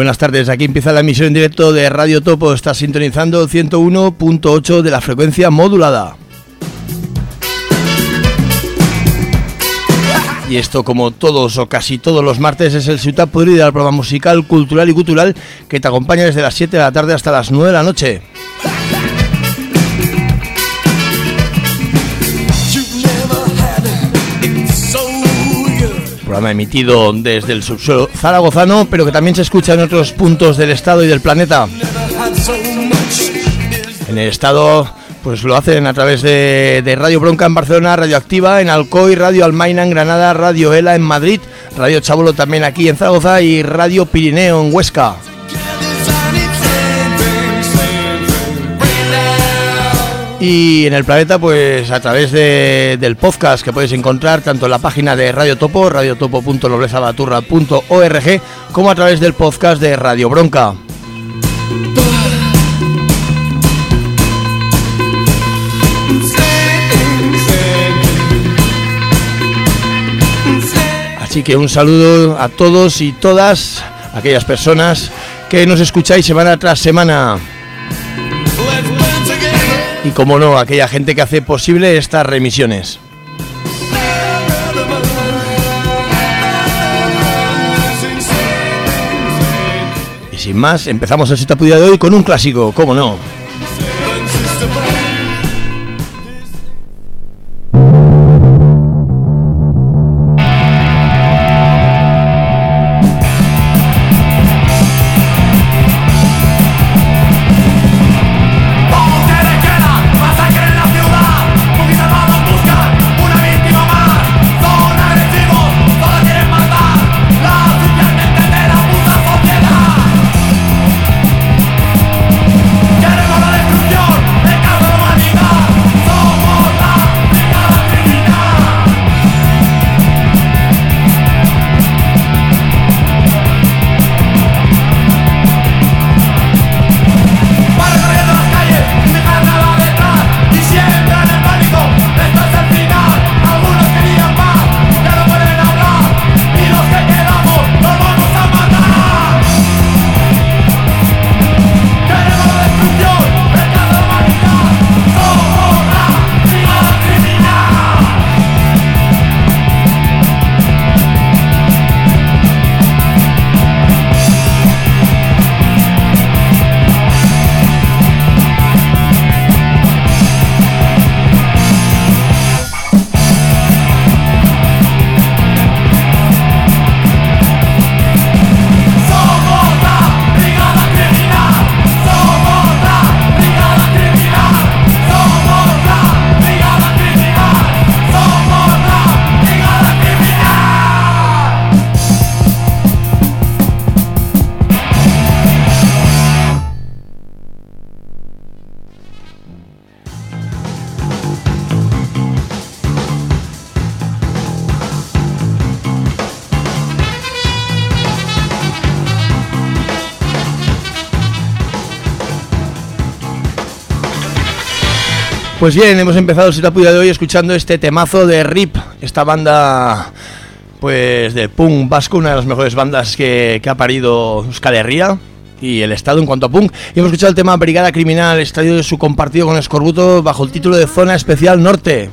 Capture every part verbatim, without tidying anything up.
buenas tardes. Aquí empieza la emisión en directo de Radio Topo. Está sintonizando el ciento uno punto ocho de la frecuencia modulada. Y esto, como todos o casi todos los martes, es el Ciutat Podrida, el programa musical, cultural y cultural que te acompaña desde las siete de la tarde hasta las nueve de la noche. Programa emitido desde el subsuelo zaragozano, pero que también se escucha en otros puntos del estado y del planeta. En el estado, pues lo hacen a través de, de Radio Bronca en Barcelona, Radio Activa en Alcoy, Radio Almaina en Granada, Radio Ela en Madrid, Radio Chabolo también aquí en Zaragoza y Radio Pirineo en Huesca. Y en el planeta, pues a través de, del podcast que puedes encontrar tanto en la página de Radio Topo, radiotopo punto noblezabaturra punto org, como a través del podcast de Radio Bronca. Así que un saludo a todos y todas aquellas personas que nos escucháis semana tras semana. Y como no, aquella gente que hace posible estas remisiones. Y sin más, empezamos el Ciutat Podrida de hoy con un clásico, ¿cómo no? Pues bien, hemos empezado el Ciutat Podrida de hoy escuchando este temazo de R I P, esta banda pues de punk vasco, una de las mejores bandas que, que ha parido Euskal Herria y el estado en cuanto a punk. Y hemos escuchado el tema Brigada Criminal, extraído de su compartido con Escorbuto bajo el título de Zona Especial Norte.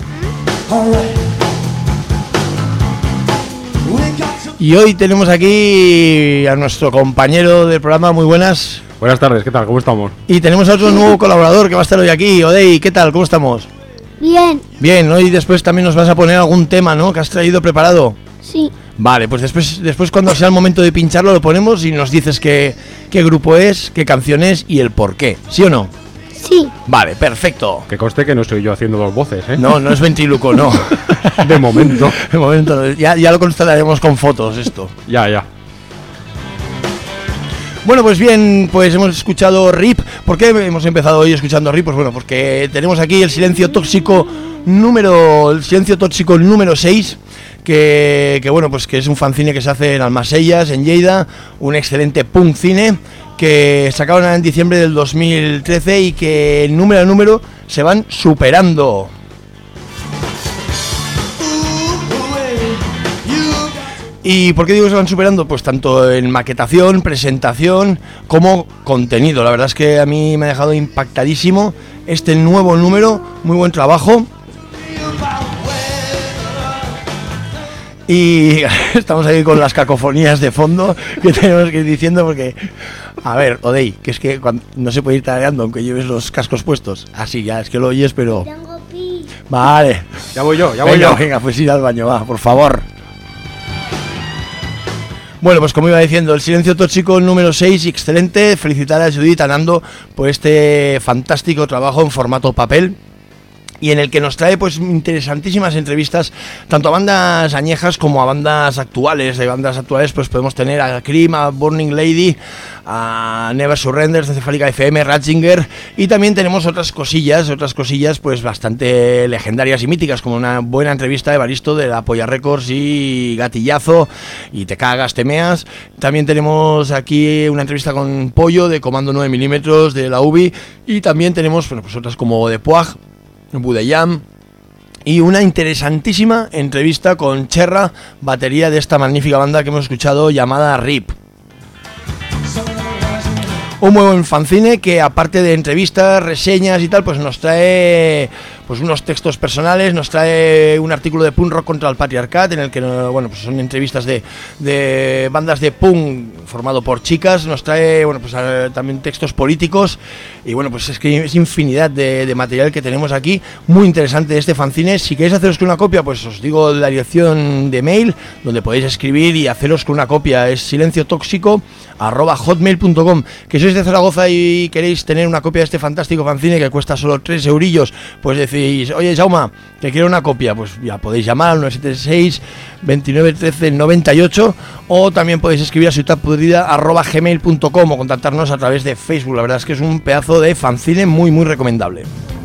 Y hoy tenemos aquí a nuestro compañero del programa. Muy buenas. Buenas tardes, ¿qué tal? ¿Cómo estamos? Y tenemos a otro nuevo colaborador que va a estar hoy aquí. Odey, ¿qué tal? ¿Cómo estamos? Bien. Bien, hoy después también nos vas a poner algún tema, ¿no? Que has traído preparado. Sí. Vale, pues después, después cuando sea el momento de pincharlo lo ponemos y nos dices qué, qué grupo es, qué canción es y el por qué. ¿Sí o no? Sí. Vale, perfecto. Que conste que no soy yo haciendo dos voces, ¿eh? No, no es ventríloco, no. De momento. De momento, ya, ya lo constataremos con fotos esto. Ya, ya. Bueno, pues bien, pues hemos escuchado R I P. ¿Por qué hemos empezado hoy escuchando R I P? Pues bueno, porque tenemos aquí el Silencio Tóxico número, el Silencio Tóxico número seis, que, que bueno, pues que es un fanzine que se hace en Almasellas, en Lleida, un excelente punk cine que sacaron en diciembre del dos mil trece y que número a número se van superando. ¿Y por qué digo que se van superando? Pues tanto en maquetación, presentación, como contenido. La verdad es que a mí me ha dejado impactadísimo este nuevo número, muy buen trabajo. Y estamos aquí con las cacofonías de fondo que tenemos que ir diciendo porque... A ver, Odey, que es que cuando, no se puede ir tarareando aunque lleves los cascos puestos. Así ya, es que lo oyes, pero... Vale. Ya voy yo, ya voy venga, yo. Venga, pues ir al baño, va, por favor. Bueno, pues como iba diciendo, El silencio tóxico número seis, excelente. Felicitar a Judith Anando por este fantástico trabajo en formato papel, y en el que nos trae pues interesantísimas entrevistas tanto a bandas añejas como a bandas actuales. De bandas actuales pues podemos tener a Cream, a Burning Lady, a Never Surrender, Cefálica F M, Ratzinger, y también tenemos otras cosillas, otras cosillas pues bastante legendarias y míticas, como una buena entrevista de Evaristo de la Polla Records y Gatillazo y Te Cagas, Te Meas. También tenemos aquí una entrevista con Pollo de Comando nueve milímetros de la U B I, y también tenemos bueno, pues otras como de Puag, Budeyam, y una interesantísima entrevista con Cherra, batería de esta magnífica banda que hemos escuchado llamada Rip. Un muy buen fanzine que, aparte de entrevistas, reseñas y tal, pues nos trae pues unos textos personales, nos trae un artículo de punk rock contra el patriarcat, en el que bueno, pues son entrevistas de, de bandas de punk formado por chicas, nos trae bueno, pues también textos políticos, y bueno, pues es que es infinidad de, de material que tenemos aquí, muy interesante este fanzine. Si queréis haceros con una copia, pues os digo la dirección de mail donde podéis escribir y haceros con una copia, es silenciotóxico arroba hotmail punto com. Que sois de Zaragoza y queréis tener una copia de este fantástico fanzine que cuesta solo tres eurillos, pues decís, oye Jauma, que quiero una copia, pues ya podéis llamar al nueve siete seis, veintinueve trece, noventa y ocho, o también podéis escribir a ciudadpudrida arroba gmail punto com o contactarnos a través de Facebook. La verdad es que es un pedazo de fanzine muy muy recomendable.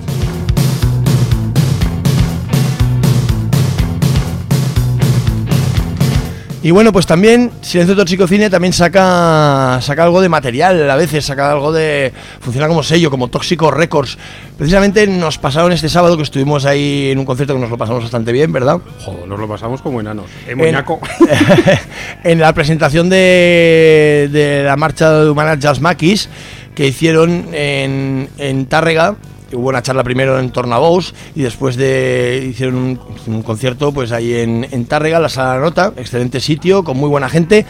Y bueno, pues también Silencio Tóxico Cine también saca saca algo de material, a veces saca algo de... funciona como sello, como Tóxico Records. Precisamente nos pasaron este sábado que estuvimos ahí en un concierto que nos lo pasamos bastante bien, ¿verdad? Joder, nos lo pasamos como enanos. En Moñaco. En, en la presentación de, de la marcha de Humanas Jazz Maquis que hicieron en, en Tárrega. Hubo una charla primero en Tornabous y después de hicieron un, un concierto pues ahí en, en Tárrega, la Sala La Nota, excelente sitio, con muy buena gente,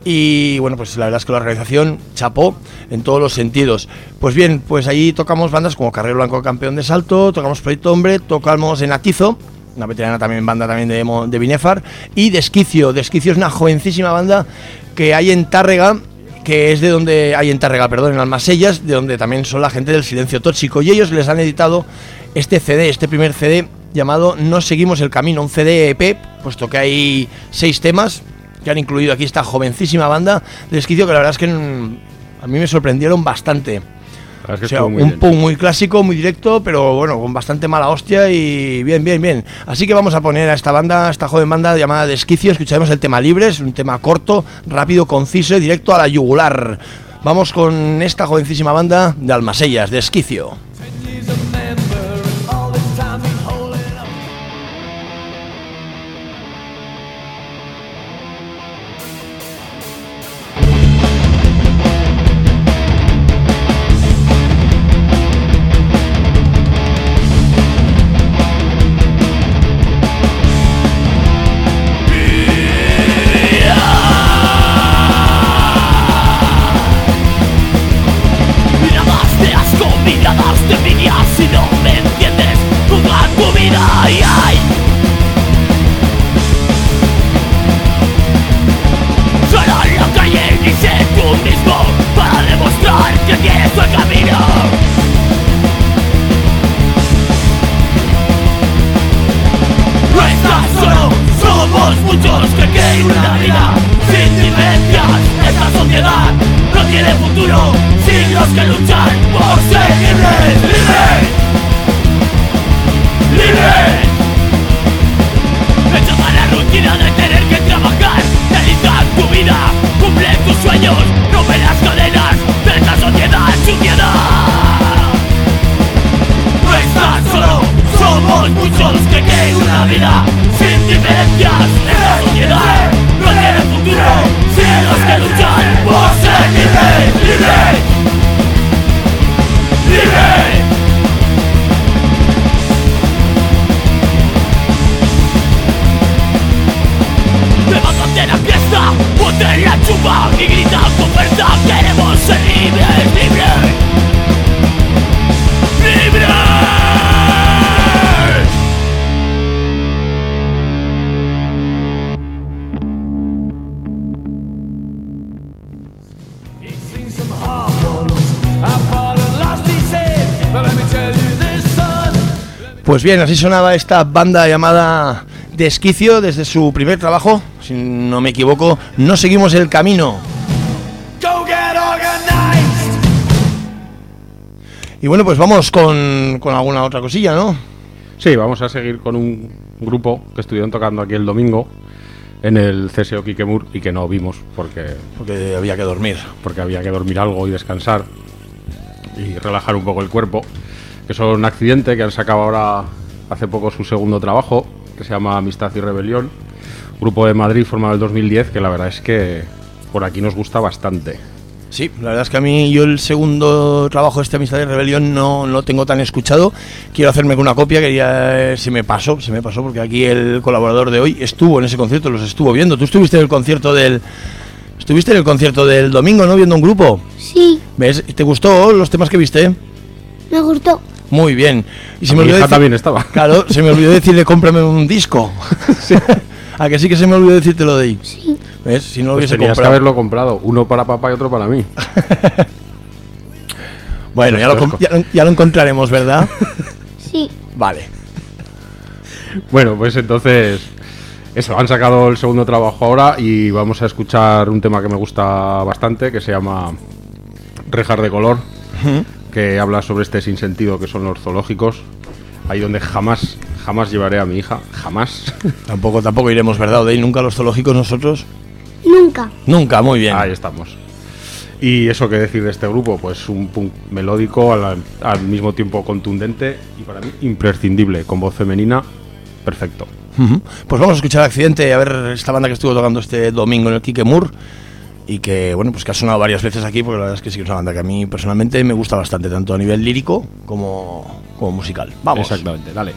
y bueno, pues la verdad es que la organización chapó en todos los sentidos. Pues bien, pues ahí tocamos bandas como Carrero Blanco, campeón de salto, tocamos Proyecto Hombre, tocamos en Atizo, una veterana también banda también de, de Binefar, y Desquicio. Desquicio es una jovencísima banda que hay en Tárrega, que es de donde hay en Tárrega, perdón, en Almasellas, de donde también son la gente del Silencio Tóxico, y ellos les han editado este C D, este primer C D llamado No Seguimos el Camino, un C D E P, puesto que hay seis temas que han incluido aquí esta jovencísima banda de Desquicio, que la verdad es que a mí me sorprendieron bastante. Es que o sea, muy un bien. punk muy clásico, muy directo, pero bueno, con bastante mala hostia y bien, bien, bien. Así que vamos a poner a esta banda, a esta joven banda llamada Desquicio. Escucharemos el tema Libres, un tema corto, rápido, conciso y directo a la yugular. Vamos con esta jovencísima banda de Almasellas, Desquicio. Muchos que quieren una vida sin diferencias en la sociedad, no quieren Pues bien, así sonaba esta banda llamada Desquicio desde su primer trabajo, si no me equivoco, No seguimos el camino. Y bueno, pues vamos con, con alguna otra cosilla, ¿no? Sí, vamos a seguir con un grupo que estuvieron tocando aquí el domingo en el C S O Quiquemur y que no vimos porque, porque había que dormir. Porque había que dormir algo y descansar y relajar un poco el cuerpo. Que son Accidente, que han sacado ahora hace poco su segundo trabajo, que se llama Amistad y Rebelión. Grupo de Madrid formado en el dos mil diez, que la verdad es que por aquí nos gusta bastante. Sí, la verdad es que a mí yo el segundo trabajo de esta Amistad y Rebelión no lo tengo tan escuchado. Quiero hacerme con una copia, quería, se me pasó, se me pasó porque aquí el colaborador de hoy estuvo en ese concierto, los estuvo viendo. Tú estuviste en el concierto del estuviste en el concierto del domingo, ¿no? Viendo un grupo. Sí. ¿Ves? ¿Te gustó los temas que viste? Me gustó. Muy bien. Y se me olvidó decir, también estaba. Claro, se me olvidó decirle cómprame un disco. Sí. ¿A que sí que se me olvidó decirte lo de ahí? Sí. ¿Ves? Si no lo pues hubiese tenías comprado. que haberlo comprado. Uno para papá y otro para mí. Bueno, ya lo, ya, ya lo encontraremos, ¿verdad? Sí. Vale. Bueno, pues entonces eso, han sacado el segundo trabajo ahora y vamos a escuchar un tema que me gusta bastante, que se llama Rejas de color, uh-huh. que habla sobre este sinsentido que son los zoológicos, ahí donde jamás, jamás llevaré a mi hija, jamás. Tampoco, tampoco iremos, ¿verdad, Odey? ¿Nunca a los zoológicos nosotros? Nunca. Nunca, muy bien. Ahí estamos. Y eso que decir de este grupo, pues un punk melódico, al, al mismo tiempo contundente y para mí imprescindible, con voz femenina, perfecto. Uh-huh. Pues vamos a escuchar Accidente, a ver esta banda que estuvo tocando este domingo en el Quiquemur y que, bueno, pues que ha sonado varias veces aquí, porque la verdad es que sí que es una banda que a mí personalmente me gusta bastante, tanto a nivel lírico como, como musical. Vamos. Exactamente, dale.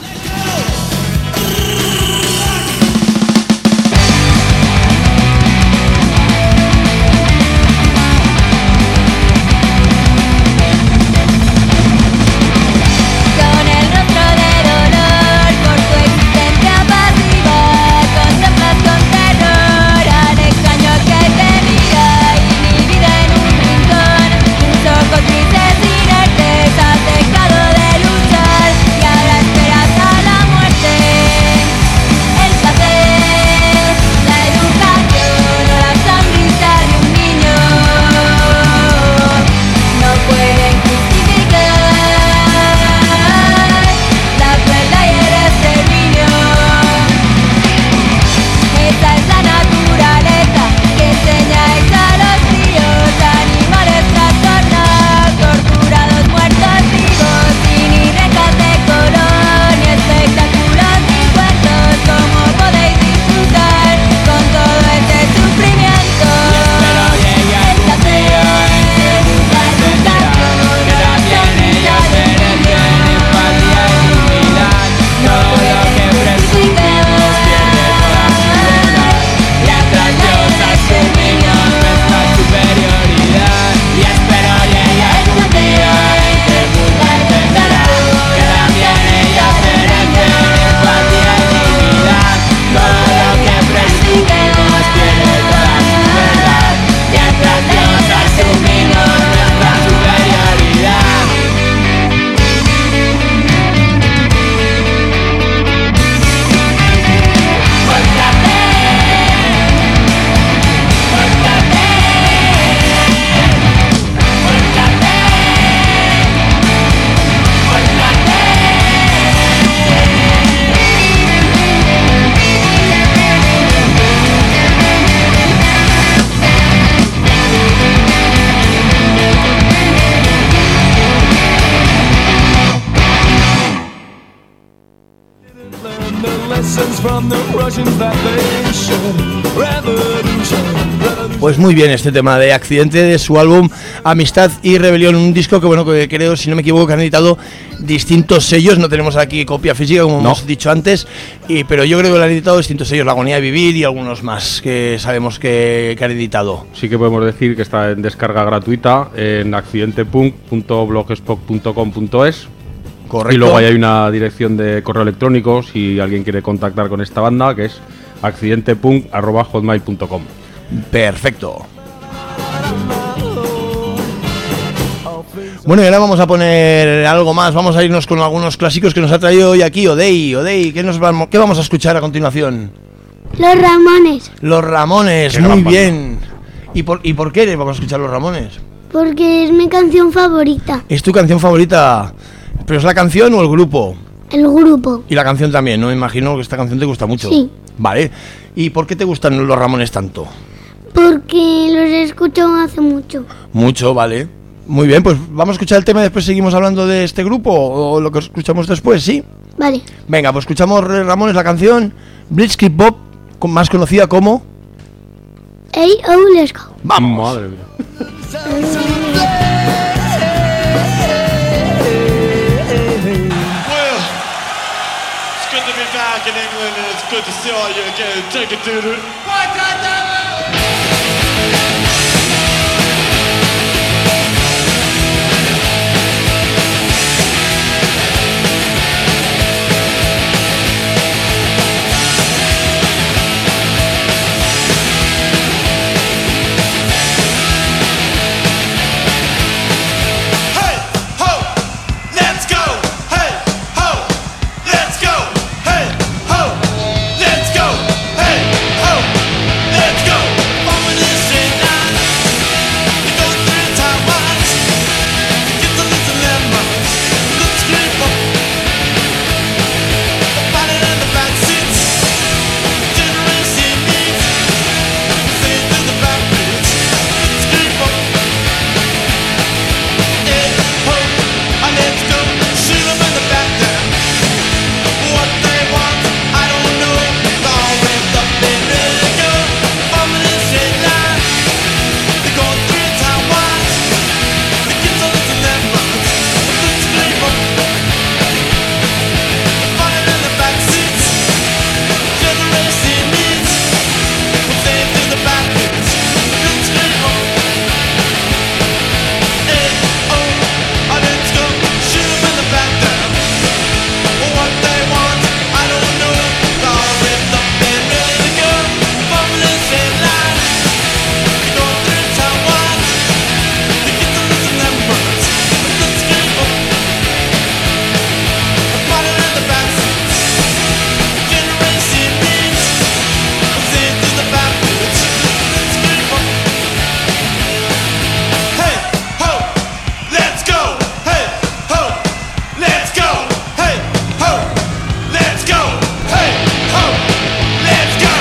Pues muy bien este tema de Accidente de su álbum Amistad y Rebelión, un disco que bueno que creo, si no me equivoco, que han editado distintos sellos, no tenemos aquí copia física como no. hemos dicho antes, y, pero yo creo que lo han editado distintos sellos, La Agonía de Vivir y algunos más que sabemos que, que han editado. Sí que podemos decir que está en descarga gratuita en accidentepunk punto blogspot punto com punto es. Correcto. Y luego ahí hay una dirección de correo electrónico si alguien quiere contactar con esta banda, que es accidentepunk arroba hotmail punto com. Perfecto. Bueno, y ahora vamos a poner algo más. Vamos a irnos con algunos clásicos que nos ha traído hoy aquí Odey. Odey, ¿qué, nos vamos, ¿qué vamos a escuchar a continuación? Los Ramones. Los Ramones, Qué muy gran banda. bien. ¿Y por, ¿Y por qué vamos a escuchar Los Ramones? Porque es mi canción favorita. ¿Es tu canción favorita? ¿Pero es la canción o el grupo? El grupo. Y la canción también, ¿no? Me imagino que esta canción te gusta mucho. Sí. Vale. ¿Y por qué te gustan Los Ramones tanto? Porque los he escuchado hace mucho. Mucho, vale. Muy bien, pues vamos a escuchar el tema y después seguimos hablando de este grupo o lo que escuchamos después, ¿sí? Vale. Venga, pues escuchamos Ramones la canción Blitzkrieg Bob, con- más conocida como... Hey, oh, let's go. ¡Vamos! Madre mía. Well, it's good to be back in England and it's good to see all you again. Take it to the... Hey, ho, let's go. Hey, ho, let's go. Hey, ho, let's go. Hey, ho, let's go. Following this straight line, we go through Taiwan. Get to listen lemons, let's scream up. Fighting in the back seats, generation needs. Say it to the back beats, let's scream up. Hey, ho, and let's go. Shoot 'em in the back there. What they want, I don't know. They're all ramped up and ready to go. Forming a straight line. They're going through Taiwan. The kids are listening to lemons. Let's scream up. Fighting in the back seats. Generation needs. We'll say it to the back beats. Let's scream up. Hey, oh, oh, let's go. Shoot 'em in the back there. What they want, I don't know. They're all ripped up and ready to go. Forming a straight line. They're going through Taiwan. The kids are listening to lemons. Let's scream up. Fighting in the back seats. Generation needs. We'll say it to the back beats. Let's scream up. Hey, ho, let's go. Hey, ho, let's go. Hey, ho, let's go. Hey, ho, let's go.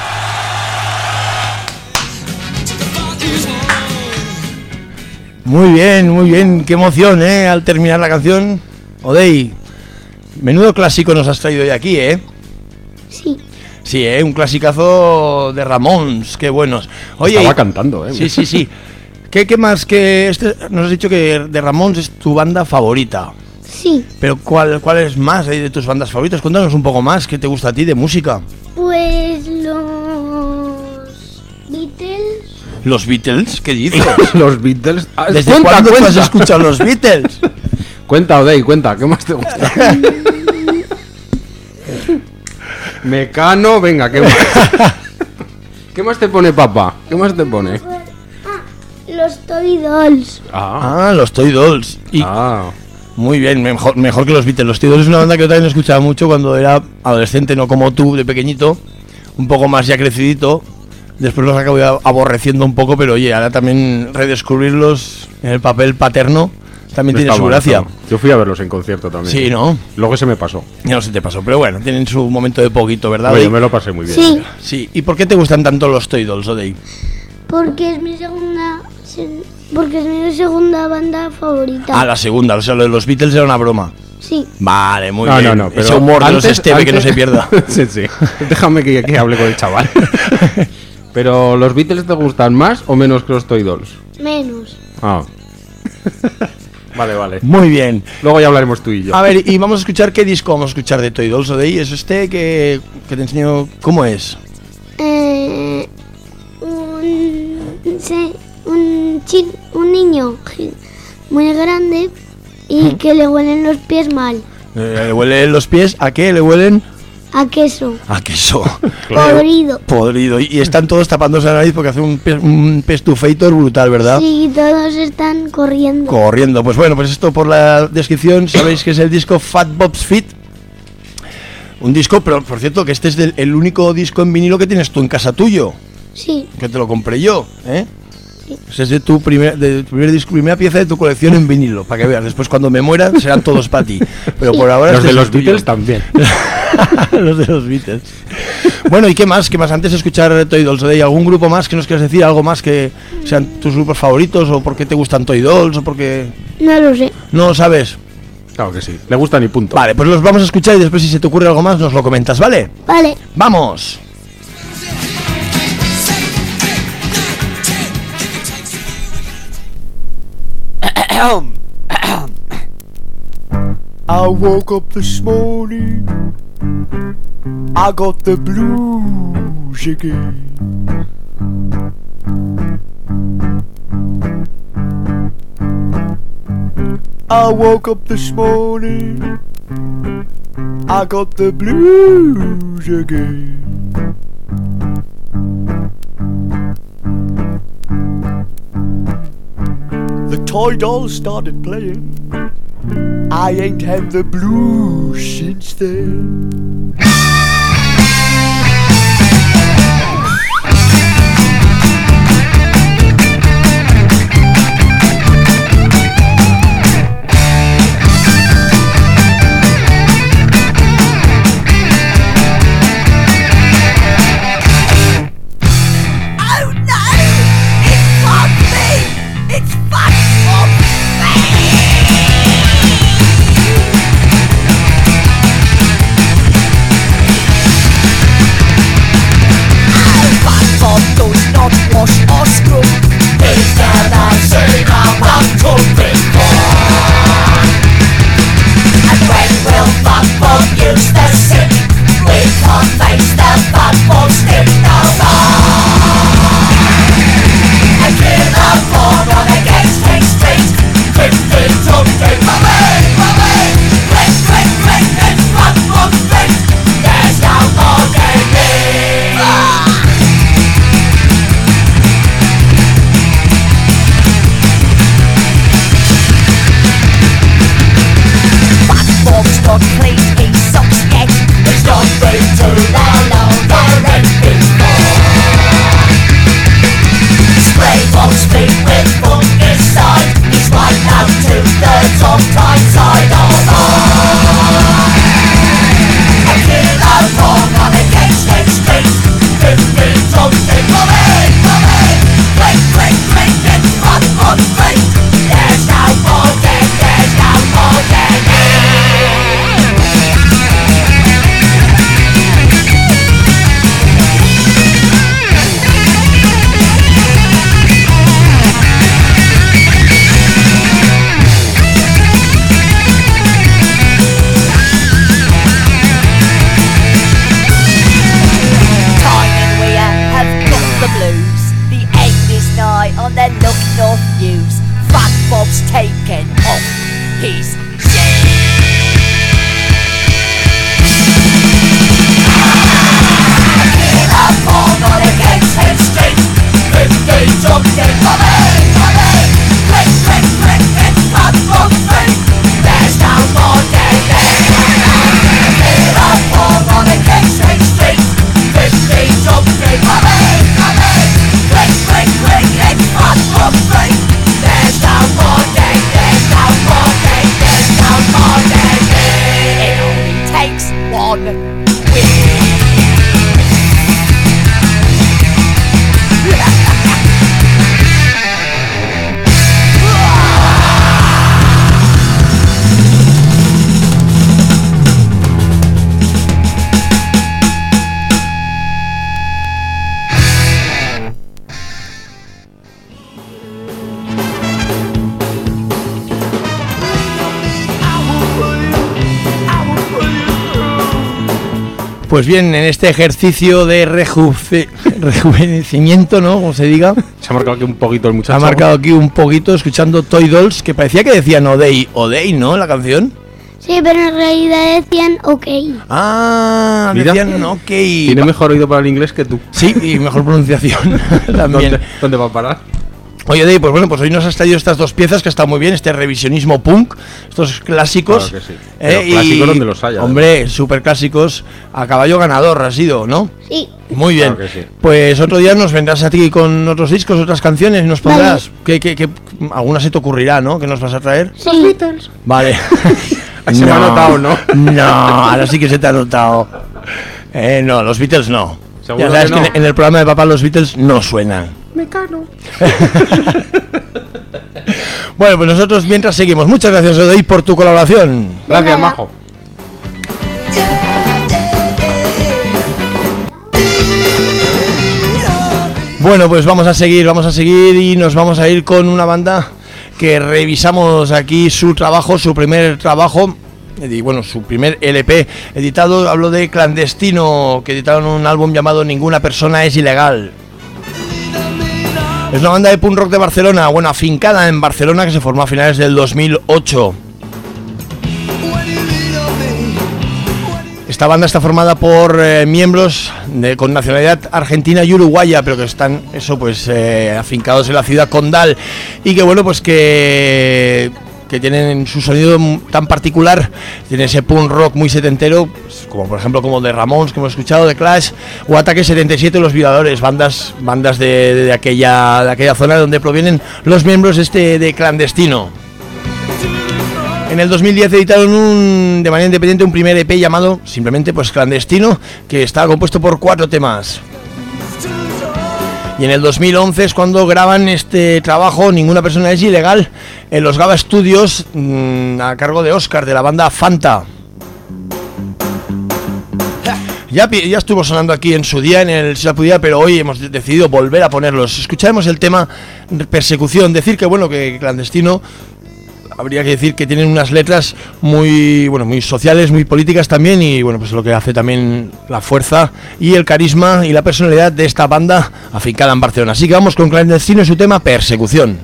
Muy bien, muy bien. Qué emoción, ¿eh? Al terminar la canción. Odey, menudo clásico nos has traído hoy aquí, ¿eh? Sí. Sí, ¿eh? Un clasicazo de Ramones. Qué buenos. Oye, Estaba y- cantando, ¿eh? Sí, sí, sí. ¿Qué, qué más que este, nos has dicho que de Ramones es tu banda favorita? Sí. Pero ¿cuál, cuál es más eh, de tus bandas favoritas? Cuéntanos un poco más. ¿Qué te gusta a ti de música? Pues los Beatles. ¿Los Beatles? ¿Qué dices? Los Beatles. Ah, ¿Desde cuenta, cuándo cuenta. has escuchado los Beatles? Cuenta, Odey, cuenta. ¿Qué más te gusta? Mecano, venga, ¿qué más? ¿Qué más te pone, papá? ¿Qué más te pone? Ah, los Toy Dolls. Ah, Ah, los Toy Dolls. Y ah. muy bien, mejor, mejor que los Beatles. Los Toy Dolls es una banda que yo también escuchaba mucho cuando era adolescente, no como tú, de pequeñito. Un poco más ya crecidito. Después los acabo ya aborreciendo un poco, pero oye, ahora también redescubrirlos en el papel paterno también tiene Está su bueno, gracia. está bueno. Yo fui a verlos en concierto también. Sí, ¿no? Luego se me pasó. Ya no se te pasó, pero bueno, tienen su momento de poquito, ¿verdad? Oye, Odey? yo me lo pasé muy bien. Sí. Sí, ¿y por qué te gustan tanto los Toy Dolls, Odey? Porque es mi segunda. se- Porque es mi segunda banda favorita. Ah, la segunda, o sea, lo de los Beatles era una broma. Sí. Vale, muy no, bien. no, no, pero Ese humor de los antes- Esteve que no antes- se pierda. sí, sí. Déjame que, que hable con el chaval. Pero, ¿los Beatles te gustan más o menos que los Toy Dolls? Menos. Ah. Vale, vale. Muy bien. Luego ya hablaremos tú y yo. A ver, y vamos a escuchar qué disco vamos a escuchar de Toy Dolls, Odey. ¿Es este que, que te enseño cómo es? Eh, un, se- un, chi- un niño gi- muy grande y que le huelen los pies mal. Eh, ¿Le huelen los pies? ¿A qué le huelen? A queso. A queso. Podrido. Podrido. Y están todos tapándose la nariz porque hace un, pe- un pestufeitor brutal, ¿verdad? Sí, todos están corriendo. Corriendo. Pues bueno, pues esto por la descripción, sabéis que es el disco Fat Bob's Feet. Un disco, pero por cierto, que este es del- el único disco en vinilo que tienes tú en casa tuyo. Sí, Que te lo compré yo, ¿eh? Sí. Pues es de tu primer, de tu primer disco, primera pieza de tu colección en vinilo, para que veas. Después cuando me muera serán todos para ti. Pero por ahora Los este de es los el tuyo. Beatles también. Los de los Beatles. Bueno, ¿y qué más? ¿Qué más? Antes de escuchar Toy Dolls, ¿hay algún grupo más que nos quieras decir? ¿Algo más que sean tus grupos favoritos? ¿O por qué te gustan Toy Dolls? ¿O por qué...? no lo sé. No lo sabes. Claro que sí. Le gustan y punto. Vale, pues los vamos a escuchar y después si se te ocurre algo más nos lo comentas, ¿vale? Vale. ¡Vamos! I woke up this morning, I got the blues again. I woke up this morning, I got the blues again. The toy dolls started playing, I ain't had the blues since then. Oh no! It's not me! It's Fat Bob's Fat Bob does not wash or scrub. He's never seen a one-ton before. And when will Fat Bob use the sick? We can't face the Fat Bob stick no more. And hear the horn on a Gateshead Street. Fifteen something, mommy, mommy. Click, click, click, it's Fat Bob Street. There's no more gaming. Ah! Fat Bob's not clean, he sucks yet. He's not been to the lower end before. Spray Bob's feet with fungicide. He's right now two-thirds of time side on on. And hear the horn on a Gateshead Street. Fifteen something, mommy, mommy. Click, click, click, it's Fat Bob's Street. There's no more dead, there's no more dead. Time and we have got the blues. The end is nigh on the look north news. Fat Bob's taken off his horn on a Gateshead Street. Fifteen something, mommy, mommy. Click, click, click, it's Fat Bob's Street. There's no more dead men. Hear the horn on a Gateshead Street. Fifteen something, mommy, mommy. Click, click, click, it's Fat Bob's Street. There's no more dead, there's no more dead, there's no more dead men. It only takes one win. Pues bien, en este ejercicio de rejuve- rejuvenecimiento, ¿no? Como se diga, Se ha marcado aquí un poquito el muchacho. ha marcado aquí un poquito escuchando Toy Dolls, que parecía que decían Odey, Odey, ¿no? La canción. Sí, pero en realidad decían ok. Ah, Mira. decían ok. Tiene mejor oído para el inglés que tú. Sí, y mejor pronunciación también. ¿Dónde, ¿Dónde va a parar? Oye, Dave, pues bueno, pues hoy nos has traído estas dos piezas que están muy bien, este revisionismo punk, estos clásicos. Claro que sí. Pero eh, clásicos donde los haya, hombre, súper clásicos, a caballo ganador ha sido, ¿no? Sí. Muy bien. Claro que sí. Pues otro día nos vendrás a ti con otros discos, otras canciones, y nos pondrás. ¿Qué, qué, qué- alguna se te ocurrirá, ¿no? ¿Qué nos vas a traer? Sí. Vale. Ahí se me ha notado, ¿no? No, ahora sí que se te ha notado. Eh, no, los Beatles no. ¿Seguro Ya sabes que que, no? en- en el programa de papá los Beatles no suenan. Mecano. Bueno, pues nosotros mientras seguimos. Muchas gracias, Odey, por tu colaboración. Gracias, Majo. Bueno, pues vamos a seguir, vamos a seguir y nos vamos a ir con una banda que revisamos aquí su trabajo, su primer trabajo, y bueno, su primer L P editado. Hablo de Clandestino, que editaron un álbum llamado Ninguna persona es ilegal. Es una banda de punk rock de Barcelona, bueno, afincada en Barcelona, que se formó a finales del dos mil ocho. Esta banda está formada por eh, miembros de, con nacionalidad argentina y uruguaya, pero que están, eso pues, eh, afincados en la ciudad condal, y que bueno, pues que, que tienen su sonido tan particular, tienen ese punk rock muy setentero, pues, como por ejemplo como de Ramones, que hemos escuchado, de Clash, o Ataque setenta y siete, Los Violadores, bandas, bandas de, de, aquella, de aquella zona donde provienen los miembros este de Clandestino. En el dos mil diez editaron un, de manera independiente un primer E P llamado simplemente pues Clandestino, que estaba compuesto por cuatro temas. Y en el dos mil once es cuando graban este trabajo, Ninguna persona es ilegal, en los Gaba Studios, mmm, a cargo de Oscar, de la banda Fanta. Ya, ya estuvo sonando aquí en su día, en el Si la pudiera, pero hoy hemos decidido volver a ponerlos. Escucharemos el tema Persecución. Decir que bueno, que Clandestino, habría que decir que tienen unas letras muy, bueno, muy sociales, muy políticas también, y bueno, pues lo que hace también la fuerza y el carisma y la personalidad de esta banda afincada en Barcelona. Así que vamos con Clandestino y su tema Persecución.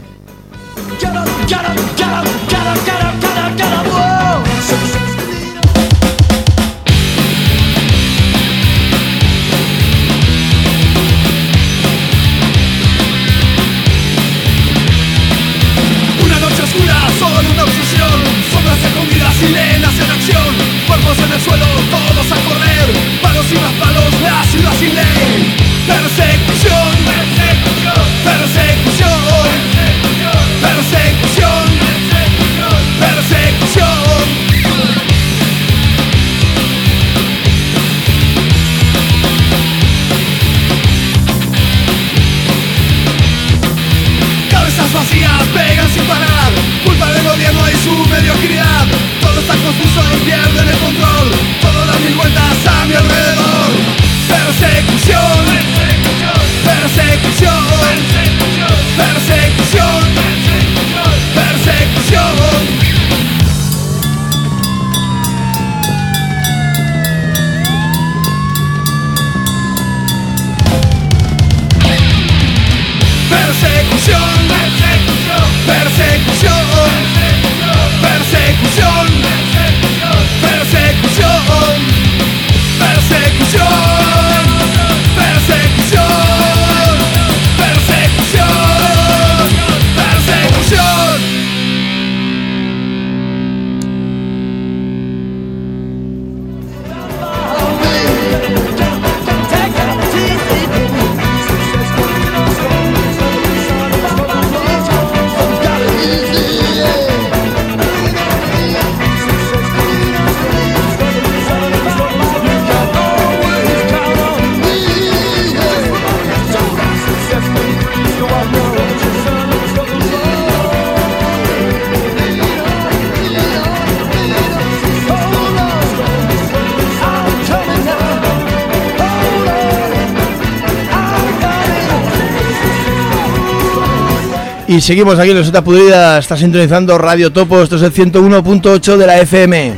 Una noche oscura, solo una obsesión. Sombras escondidas, sirenas en acción. Cuerpos en el suelo, todos a correr. Palos y más palos, la ciudad sin ley. Persecución, persecución, persecución, persecución, persecución. Cabezas vacías pegan sin parar, culpa del gobierno y su mediocridad. Todo está confuso y pierden el control, todo da mil vueltas a mi alrededor. Persecución, persecución, persecución, persecución. Persecución, persecución, persecución, persecución, persecución, persecución, persecución, persecución. Y seguimos aquí en la Sota Pudrida, está sintonizando Radio Topo, esto es el ciento uno punto ocho de la F M.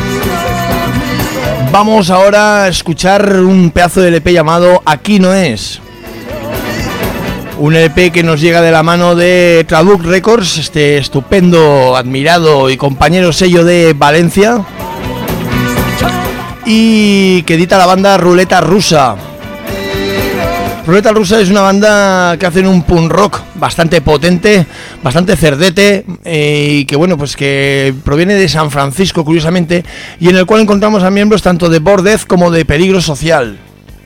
Vamos ahora a escuchar un pedazo de L P llamado Aquí no es. Un E P que nos llega de la mano de Trabuc Records, este estupendo, admirado y compañero sello de Valencia, y que edita la banda Ruleta Rusa. Ruleta Rusa es una banda que hacen un punk rock bastante potente, bastante cerdete, eh, y que bueno, pues que proviene de San Francisco, curiosamente, y en el cual encontramos a miembros tanto de Bordez como de Peligro Social.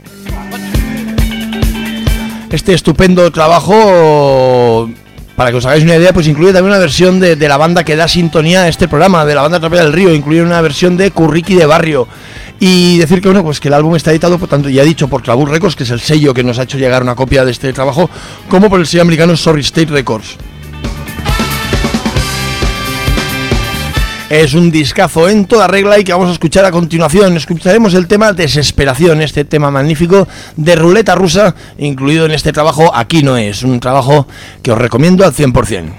Este estupendo trabajo, para que os hagáis una idea, pues incluye también una versión de, de la banda que da sintonía a este programa, de la banda Trapera del Río, incluye una versión de Curriqui de Barrio. Y decir que bueno, pues que el álbum está editado, por tanto, ya dicho, por Trabuc Records, que es el sello que nos ha hecho llegar una copia de este trabajo, como por el sello americano Sorry State Records. Es un discazo en toda regla y que vamos a escuchar a continuación. Escucharemos el tema Desesperación, este tema magnífico de Ruleta Rusa, incluido en este trabajo Aquí no es, un trabajo que os recomiendo al cien por ciento.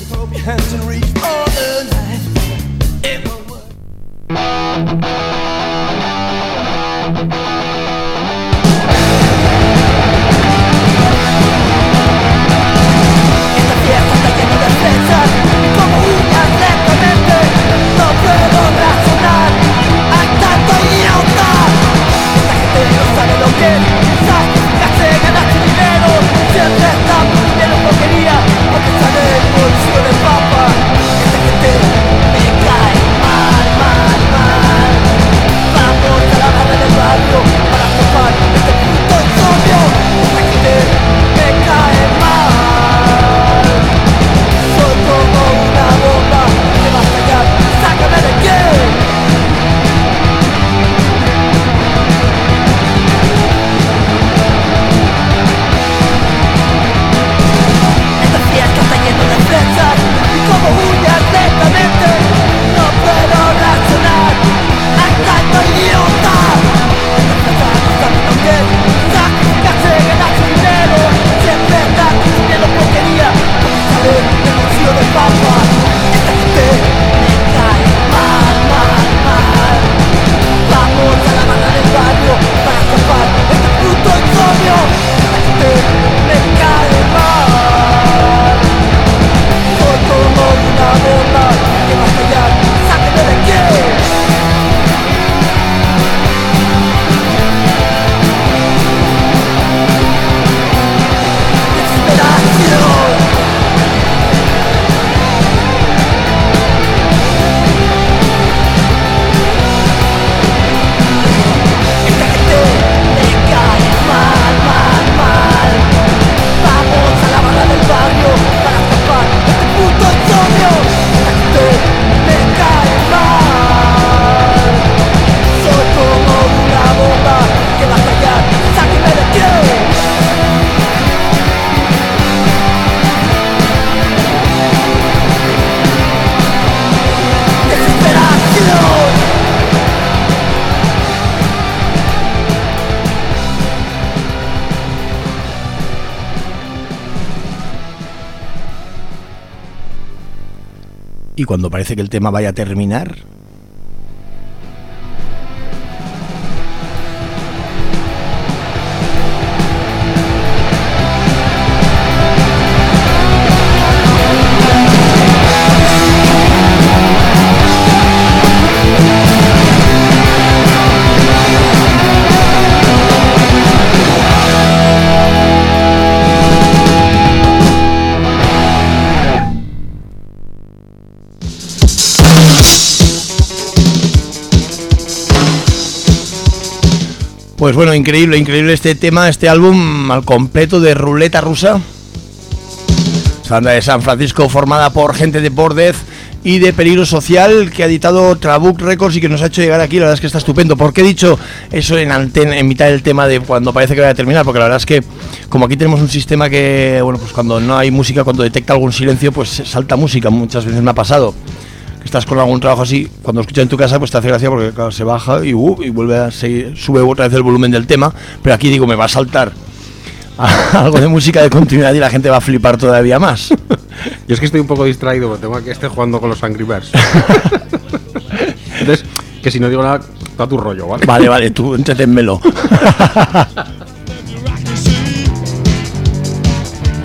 Y cuando parece que el tema vaya a terminar, pues bueno, increíble, increíble este tema, este álbum al completo de Ruleta Rusa. Banda de San Francisco formada por gente de Bordez y de Peligro Social, que ha editado Trabuc Records y que nos ha hecho llegar aquí. La verdad es que está estupendo. ¿Por qué he dicho eso en antena, en mitad del tema de cuando parece que va a terminar? Porque la verdad es que como aquí tenemos un sistema que, bueno, pues cuando no hay música, cuando detecta algún silencio, pues salta música. Muchas veces me ha pasado que estás con algún trabajo así, cuando escuchas en tu casa, pues te hace gracia porque claro, se baja y, uh, y vuelve a seguir, sube otra vez el volumen del tema. Pero aquí digo, me va a saltar algo de música de continuidad y la gente va a flipar todavía más. Yo es que estoy un poco distraído porque tengo aquí este jugando con los Angry Birds. Entonces, que si no digo nada, está tu rollo, ¿vale? Vale, vale, tú entreténmelo.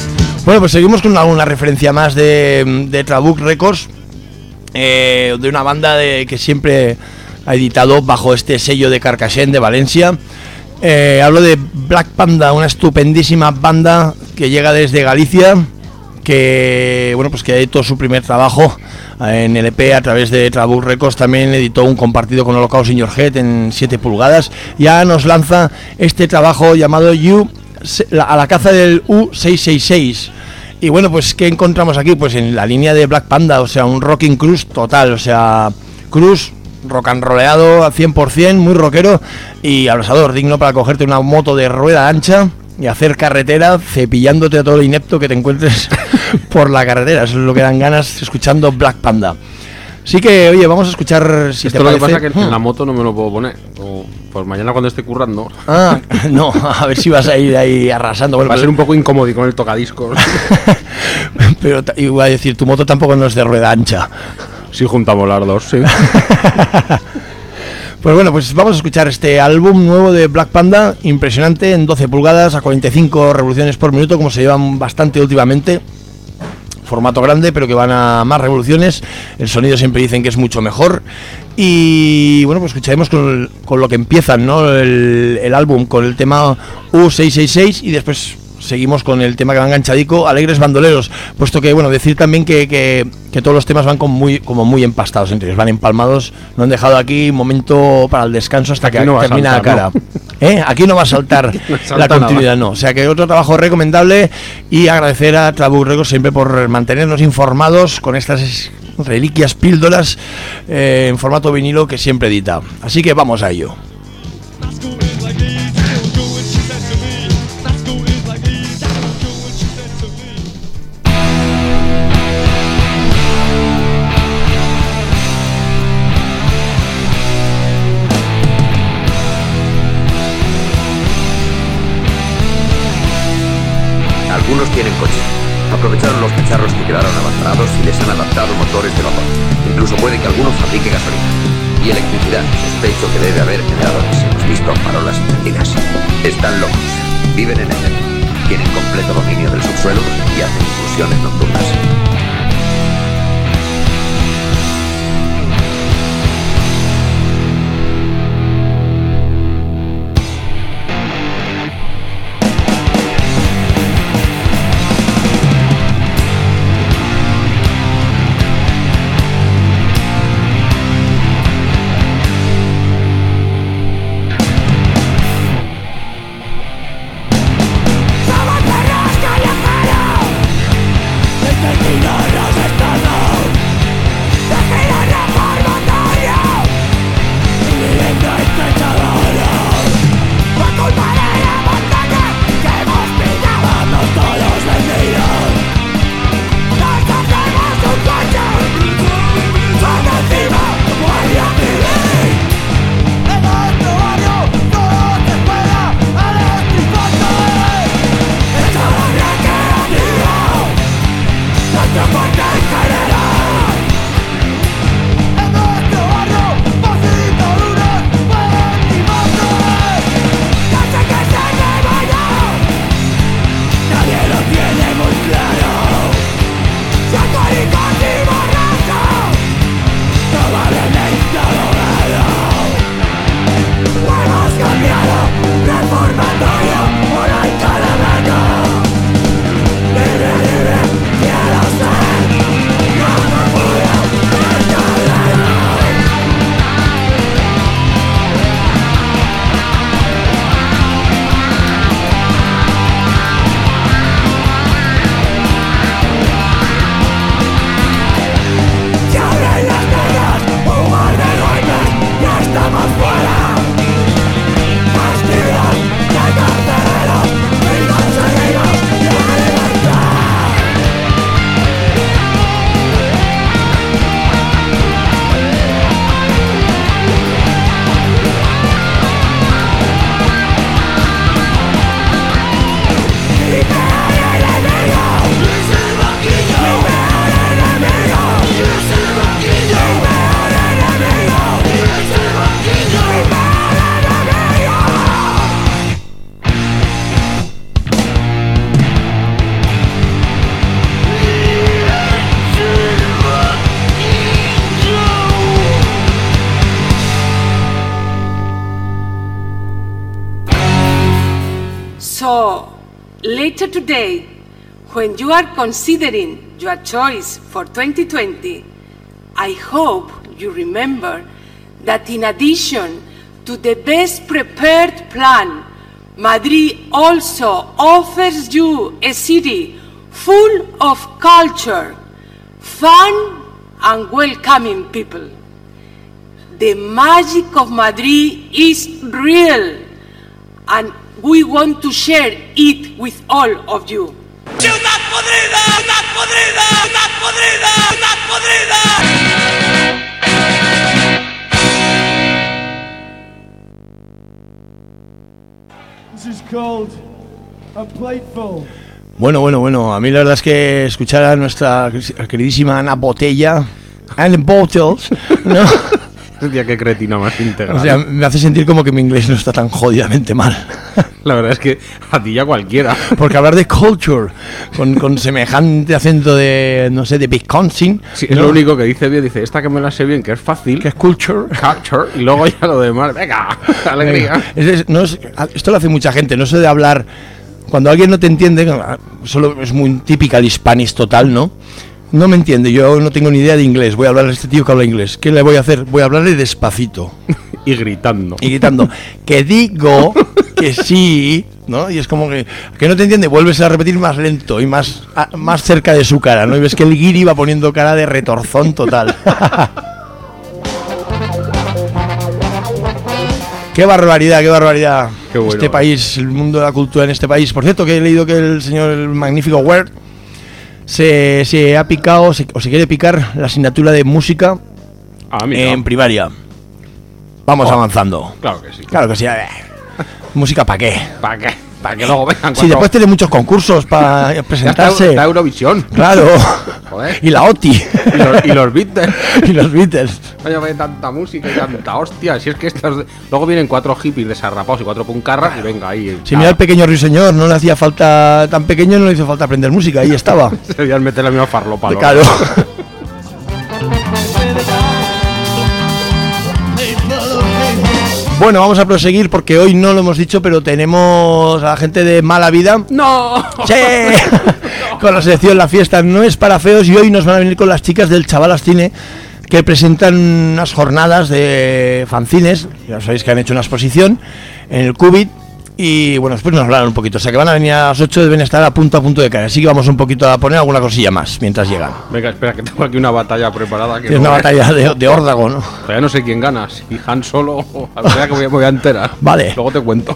Bueno, pues seguimos con alguna referencia más de, de Trabuc Records, eh, de una banda de, que siempre ha editado bajo este sello de Carcassonne de Valencia. Eh, hablo de Black Panda, una estupendísima banda que llega desde Galicia, que bueno, pues que editó su primer trabajo en L P a través de Trabuc Records. También editó un compartido con Holocaust in Your Head en siete pulgadas. Ya nos lanza este trabajo llamado You, a la caza del U seiscientos sesenta y seis. Y bueno, pues ¿qué encontramos aquí? Pues en la línea de Black Panda, o sea, un rocking cruise total, o sea, cruise rock and rolleado al cien por ciento, muy rockero y abrasador, digno para cogerte una moto de rueda ancha y hacer carretera cepillándote a todo lo inepto que te encuentres por la carretera. Eso es lo que dan ganas escuchando Black Panda. Así que, oye, vamos a escuchar, si Esto te lo que parece. pasa es que en la moto no me lo puedo poner. O, pues mañana cuando esté currando. Ah, no, a ver si vas a ir ahí arrasando. Bueno, Va a ser pero- un poco incómodo y con el tocadiscos. pero ta- iba a decir, tu moto tampoco no es de rueda ancha. Si juntamos las dos, sí. Pues bueno, pues vamos a escuchar este álbum nuevo de Black Panda, impresionante, en doce pulgadas, a cuarenta y cinco revoluciones por minuto, como se llevan bastante últimamente. Formato grande, pero que van a más revoluciones. El sonido siempre dicen que es mucho mejor. Y bueno, pues escucharemos con, con lo que empiezan, ¿no? El, el álbum, con el tema U seiscientos sesenta y seis, y después seguimos con el tema que va enganchadico, Alegres Bandoleros, puesto que, bueno, decir también que, que, que todos los temas van con muy, como muy empastados entre ellos, van empalmados, no han dejado aquí momento para el descanso hasta Aquí que no va a termina saltar, la cara. ¿no? ¿Eh? Aquí no va a saltar No salta la nada. continuidad, no. O sea que otro trabajo recomendable, y agradecer a Trabuc Records siempre por mantenernos informados con estas reliquias, píldoras eh, en formato vinilo que siempre edita. Así que vamos a ello. Algunos tienen coche. Aprovecharon los cacharros que quedaron abandonados y les han adaptado motores de vapor. Incluso puede que alguno fabrique gasolina. Y electricidad, sospecho que debe haber generadores. Hemos visto farolas encendidas. Están locos. Viven en el metro. Tienen completo dominio del subsuelo y hacen incursiones nocturnas. Somos perros callejeros, desde el later today, when you are considering your choice for twenty twenty, I hope you remember that in addition to the best prepared plan, Madrid also offers you a city full of culture, fun and welcoming people. The magic of Madrid is real, and we want to share it with all of you. ¡Ciudad podrida! ¡Ciudad podrida! ¡Ciudad podrida! ¡Ciudad podrida! This is called a plateful. Bueno, bueno, bueno, a mí la verdad es que escuchar a nuestra queridísima Ana Botella, Anne Bottles, ¿no? Hostia, qué cretina más integral. O sea, me hace sentir como que mi inglés no está tan jodidamente mal. La verdad es que a ti ya cualquiera. Porque hablar de culture con, con semejante acento de, no sé, de Wisconsin. Sí, es ¿no? lo único que dice bien. Dice, esta que me la sé bien, que es fácil. Que es culture. Culture. Y luego ya lo demás. Venga, alegría. Es, es, no es, esto lo hace mucha gente, no sé de hablar. Cuando alguien no te entiende, solo es muy typical Spanish total, ¿no? No me entiende, yo no tengo ni idea de inglés. Voy a hablarle a este tío que habla inglés. ¿Qué le voy a hacer? Voy a hablarle despacito. Y gritando. Y gritando, que digo que sí, ¿no? Y es como que, que no te entiende, vuelves a repetir más lento y más, a, más cerca de su cara, ¿no? Y ves que el guiri va poniendo cara de retorzón total. ¡Qué barbaridad, qué barbaridad! Qué bueno, este eh. país, el mundo de la cultura en este país. Por cierto, que he leído que el señor el magnífico Wert se, se ha picado, se, o se quiere picar la asignatura de música Ah, mira. en primaria. Vamos Oh, avanzando. Claro que sí. Claro que sí. eh. ¿Música para qué? ¿Para qué? Para que luego vengan Sí, cuatro- después tiene muchos concursos para Ya está, presentarse. está Eurovisión. Claro. Joder. Y la O T I. Y los, y los Beatles. Y los Beatles. Vaya, vaya tanta música y tanta hostia. Si es que estas. de- Luego vienen cuatro hippies desarrapados y cuatro puncarras y venga ahí. Si mira el pequeño ruiseñor, no le hacía falta tan pequeño, no le hizo falta aprender música, ahí estaba. Se debían meter la misma farlopa. ¿no? Claro. Bueno, vamos a proseguir porque hoy no lo hemos dicho, pero tenemos a la gente de Mala Vida. ¡No! ¡Sí! Con la sección La Fiesta No Es Para Feos, y hoy nos van a venir con las chicas del Chavalas Cine, que presentan unas jornadas de fanzines. Ya sabéis que han hecho una exposición en el Cubit. Y bueno, después nos hablarán un poquito. O sea que van a venir a las ocho, deben estar a punto a punto de caer. Así que vamos un poquito a poner alguna cosilla más mientras llegan. Venga, espera, que tengo aquí una batalla preparada. Que Es una no- batalla de, de órdago, ¿no? Todavía no sé quién gana. Si Han Solo o a ver, que voy a- me voy a enterar. Vale. Luego te cuento.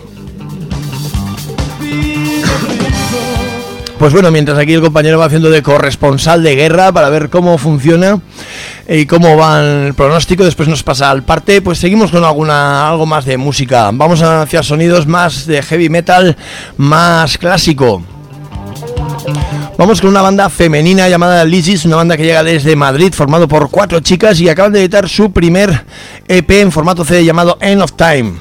Pues bueno, mientras aquí el compañero va haciendo de corresponsal de guerra para ver cómo funciona y cómo va el pronóstico, después nos pasa al parte, pues seguimos con alguna algo más de música. Vamos a hacia sonidos más de heavy metal, más clásico. Vamos con una banda femenina llamada Lizis, una banda que llega desde Madrid, formado por cuatro chicas y acaban de editar su primer E P en formato C D llamado End of Time.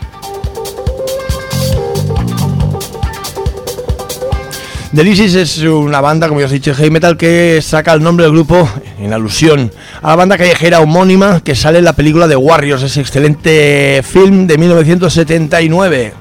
The Lizis es una banda, como ya os he dicho, heavy metal, que saca el nombre del grupo en alusión a la banda callejera homónima que sale en la película The Warriors, ese excelente film de mil novecientos setenta y nueve.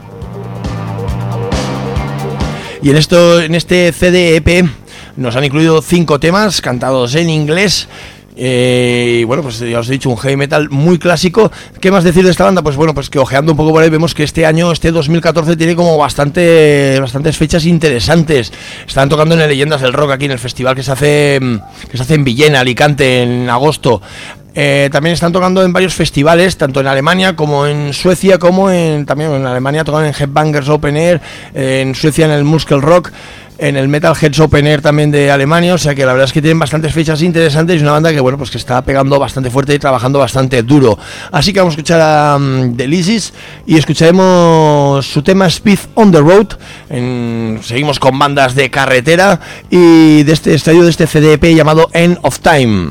Y en esto, en este C D E P nos han incluido cinco temas cantados en inglés. Eh, y bueno, pues ya os he dicho, un heavy metal muy clásico. ¿Qué más decir de esta banda? Pues bueno, pues que ojeando un poco por ahí vemos que este año, este dos mil catorce, tiene como bastante bastantes fechas interesantes. Están tocando en el Leyendas del Rock aquí en el festival que se hace que se hace en Villena, Alicante, en agosto. Eh, también están tocando en varios festivales, tanto en Alemania como en Suecia, como en también en Alemania tocan en Headbangers Open Air, eh, en Suecia en el Muskel Rock, en el Metal Heads Open Air también de Alemania. O sea que la verdad es que tienen bastantes fechas interesantes y una banda que bueno, pues que está pegando bastante fuerte y trabajando bastante duro. Así que vamos a escuchar a um, The Lizis y escucharemos su tema Speed on the Road. En, seguimos con bandas de carretera y de este estadio de este C D E P llamado End of Time.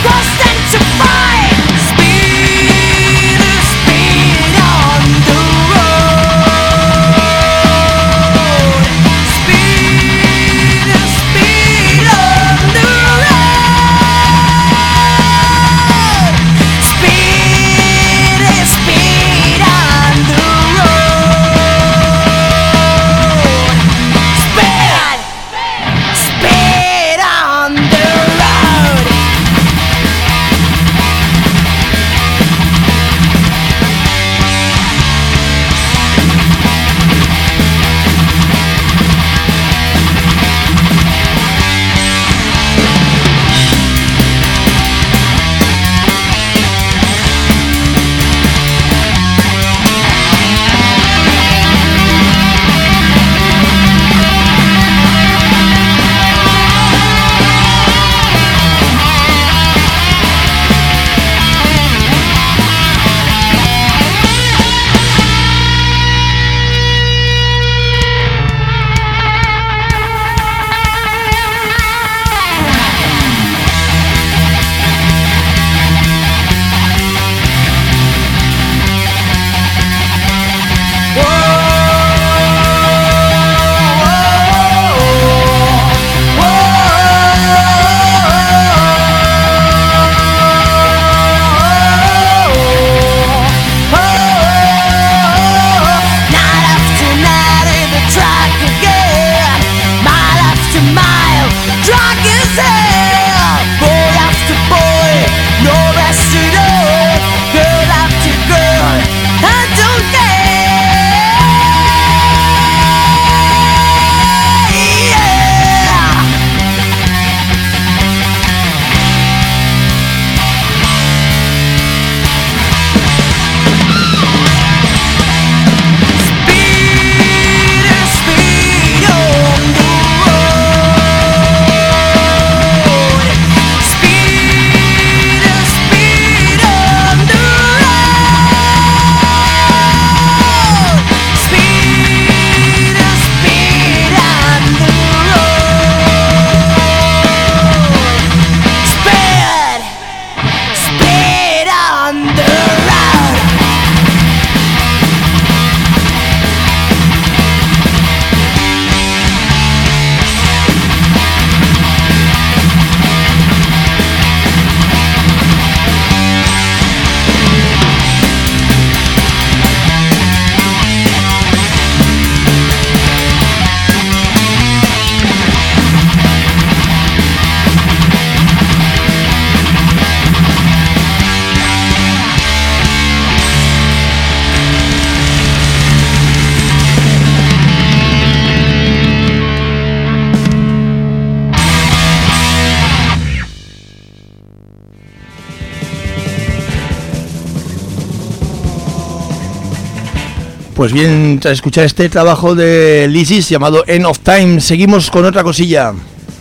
Pues bien, tras escuchar este trabajo de Lysis llamado End of Time, seguimos con otra cosilla.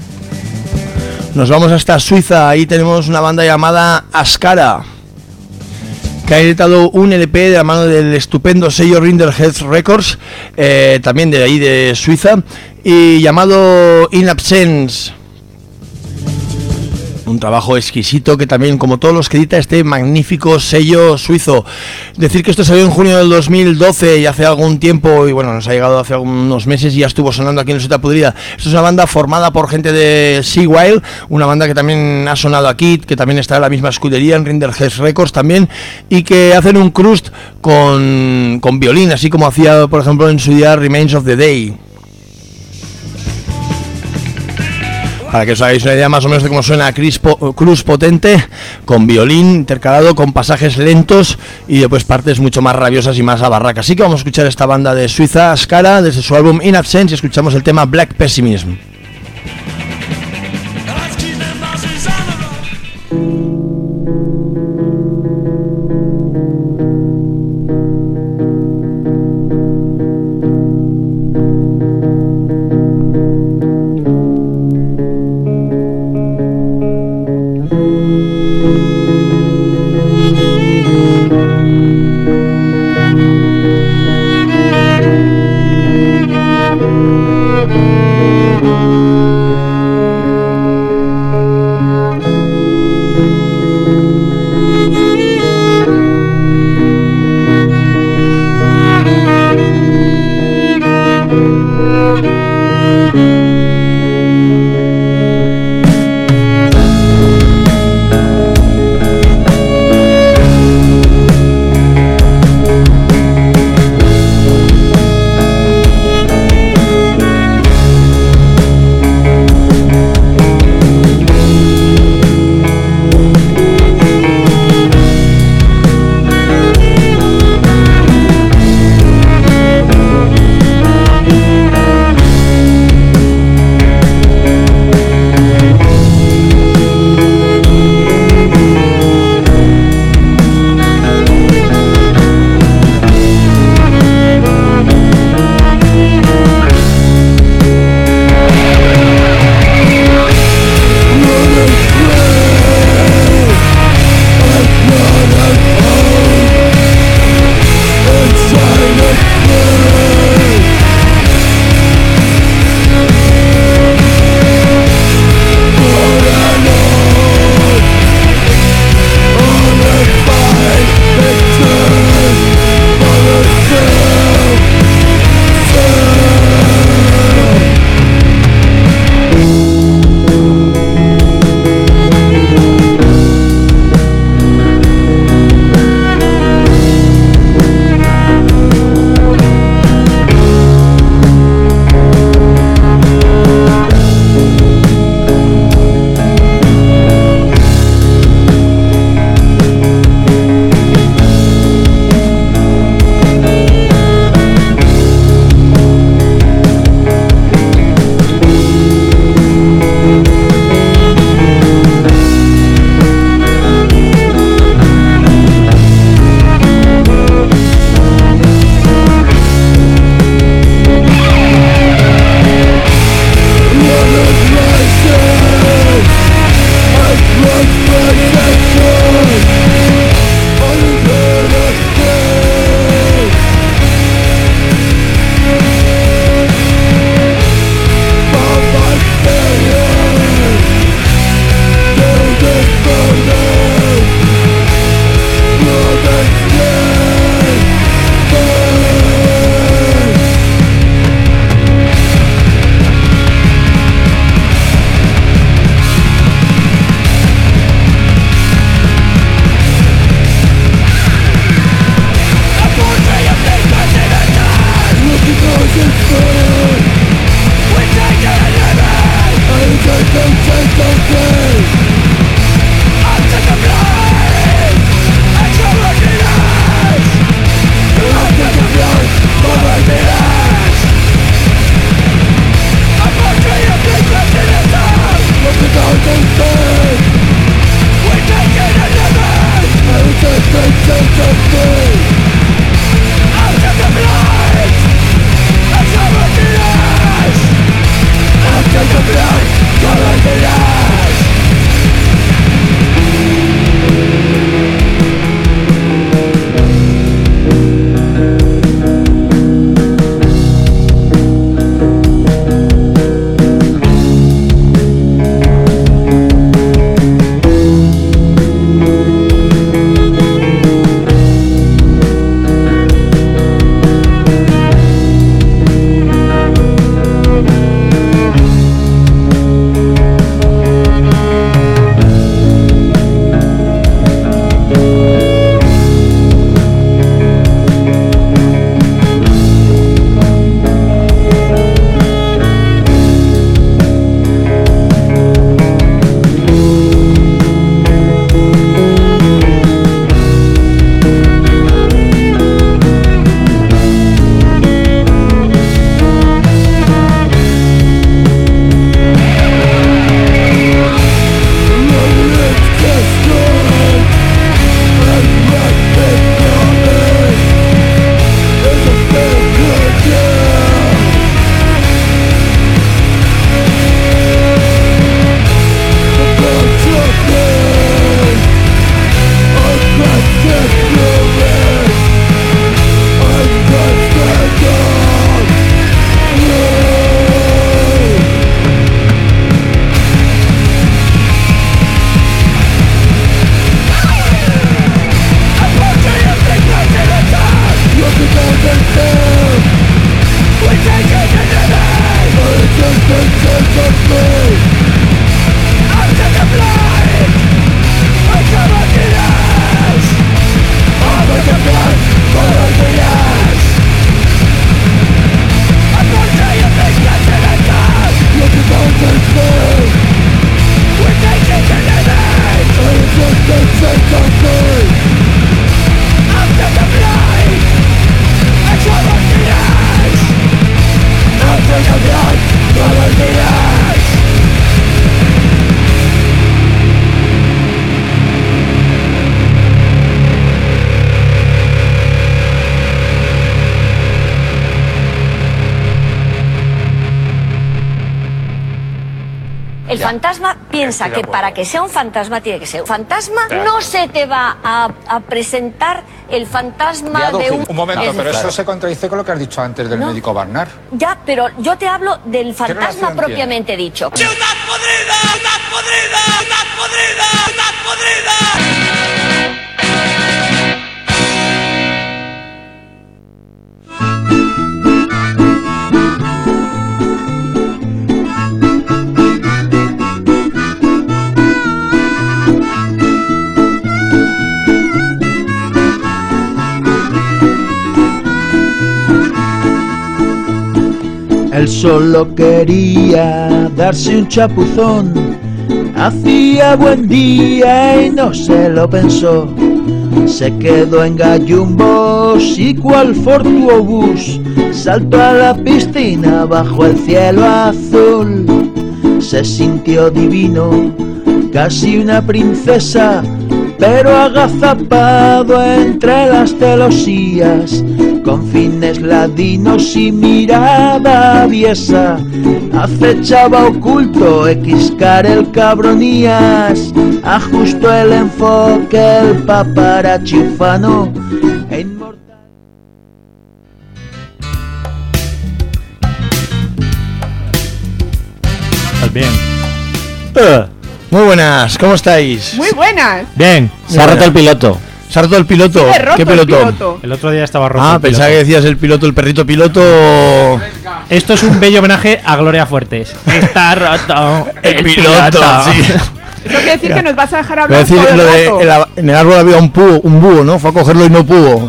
Nos vamos hasta Suiza, ahí tenemos una banda llamada Ascara, que ha editado un L P de la mano del estupendo sello Rinderhead Records, eh, también de ahí de Suiza, y llamado In Absence. Un trabajo exquisito que también, como todos los que edita este magnífico sello suizo. Decir que esto salió en junio del dos mil doce y hace algún tiempo, y bueno, nos ha llegado hace algunos meses y ya estuvo sonando aquí en Sota Pudrida. Esto es una banda formada por gente de Sea Wild, una banda que también ha sonado aquí, que también está en la misma escudería, en Rinderhead Records también, y que hacen un crust con, con violín, así como hacía, por ejemplo, en su día Remains of the Day. Para que os hagáis una idea más o menos de cómo suena Cruz Potente, con violín intercalado con pasajes lentos y después partes mucho más rabiosas y más a barraca. Así que vamos a escuchar esta banda de Suiza, Ascara, desde su álbum In Absence, y escuchamos el tema Black Pessimism. Thank you. El Ya. fantasma piensa Estoy de que acuerdo. para que sea un fantasma tiene que ser un fantasma. Claro. No se te va a, a presentar el fantasma de un... Un momento, es pero decir, eso se contradice con lo que has dicho antes del No. médico Barnard. Ya, pero yo te hablo del fantasma relación propiamente dicho. ¡Ciudad podrida! ¡Ciudad podrida! ¡Ciudad podrida! ¡Ciudad podrida! Él solo quería darse un chapuzón. Hacía buen día y no se lo pensó. Se quedó en gallumbos y cual fortuobús saltó a la piscina bajo el cielo azul. Se sintió divino, casi una princesa, pero agazapado entre las celosías, con fines ladinos y mirada aviesa, acechaba oculto Xcar el cabronías, ajustó el enfoque el paparazzi ufano e inmortal. Bien. Uh, muy buenas, ¿cómo estáis? Muy buenas. Bien, se ha roto el piloto. ¿Se ha roto el piloto? Sí, he roto ¿Qué el piloto? piloto. El otro día estaba roto. Ah, el pensaba que piloto. decías el piloto, el perrito piloto. Esto es un bello homenaje a Gloria Fuertes. Está roto El piloto, sí. Eso quiere decir que nos vas a dejar Voy a hablar decir todo el lo de rato. en, la- en el árbol había un búho, un búho, ¿no? Fue a cogerlo y no pudo.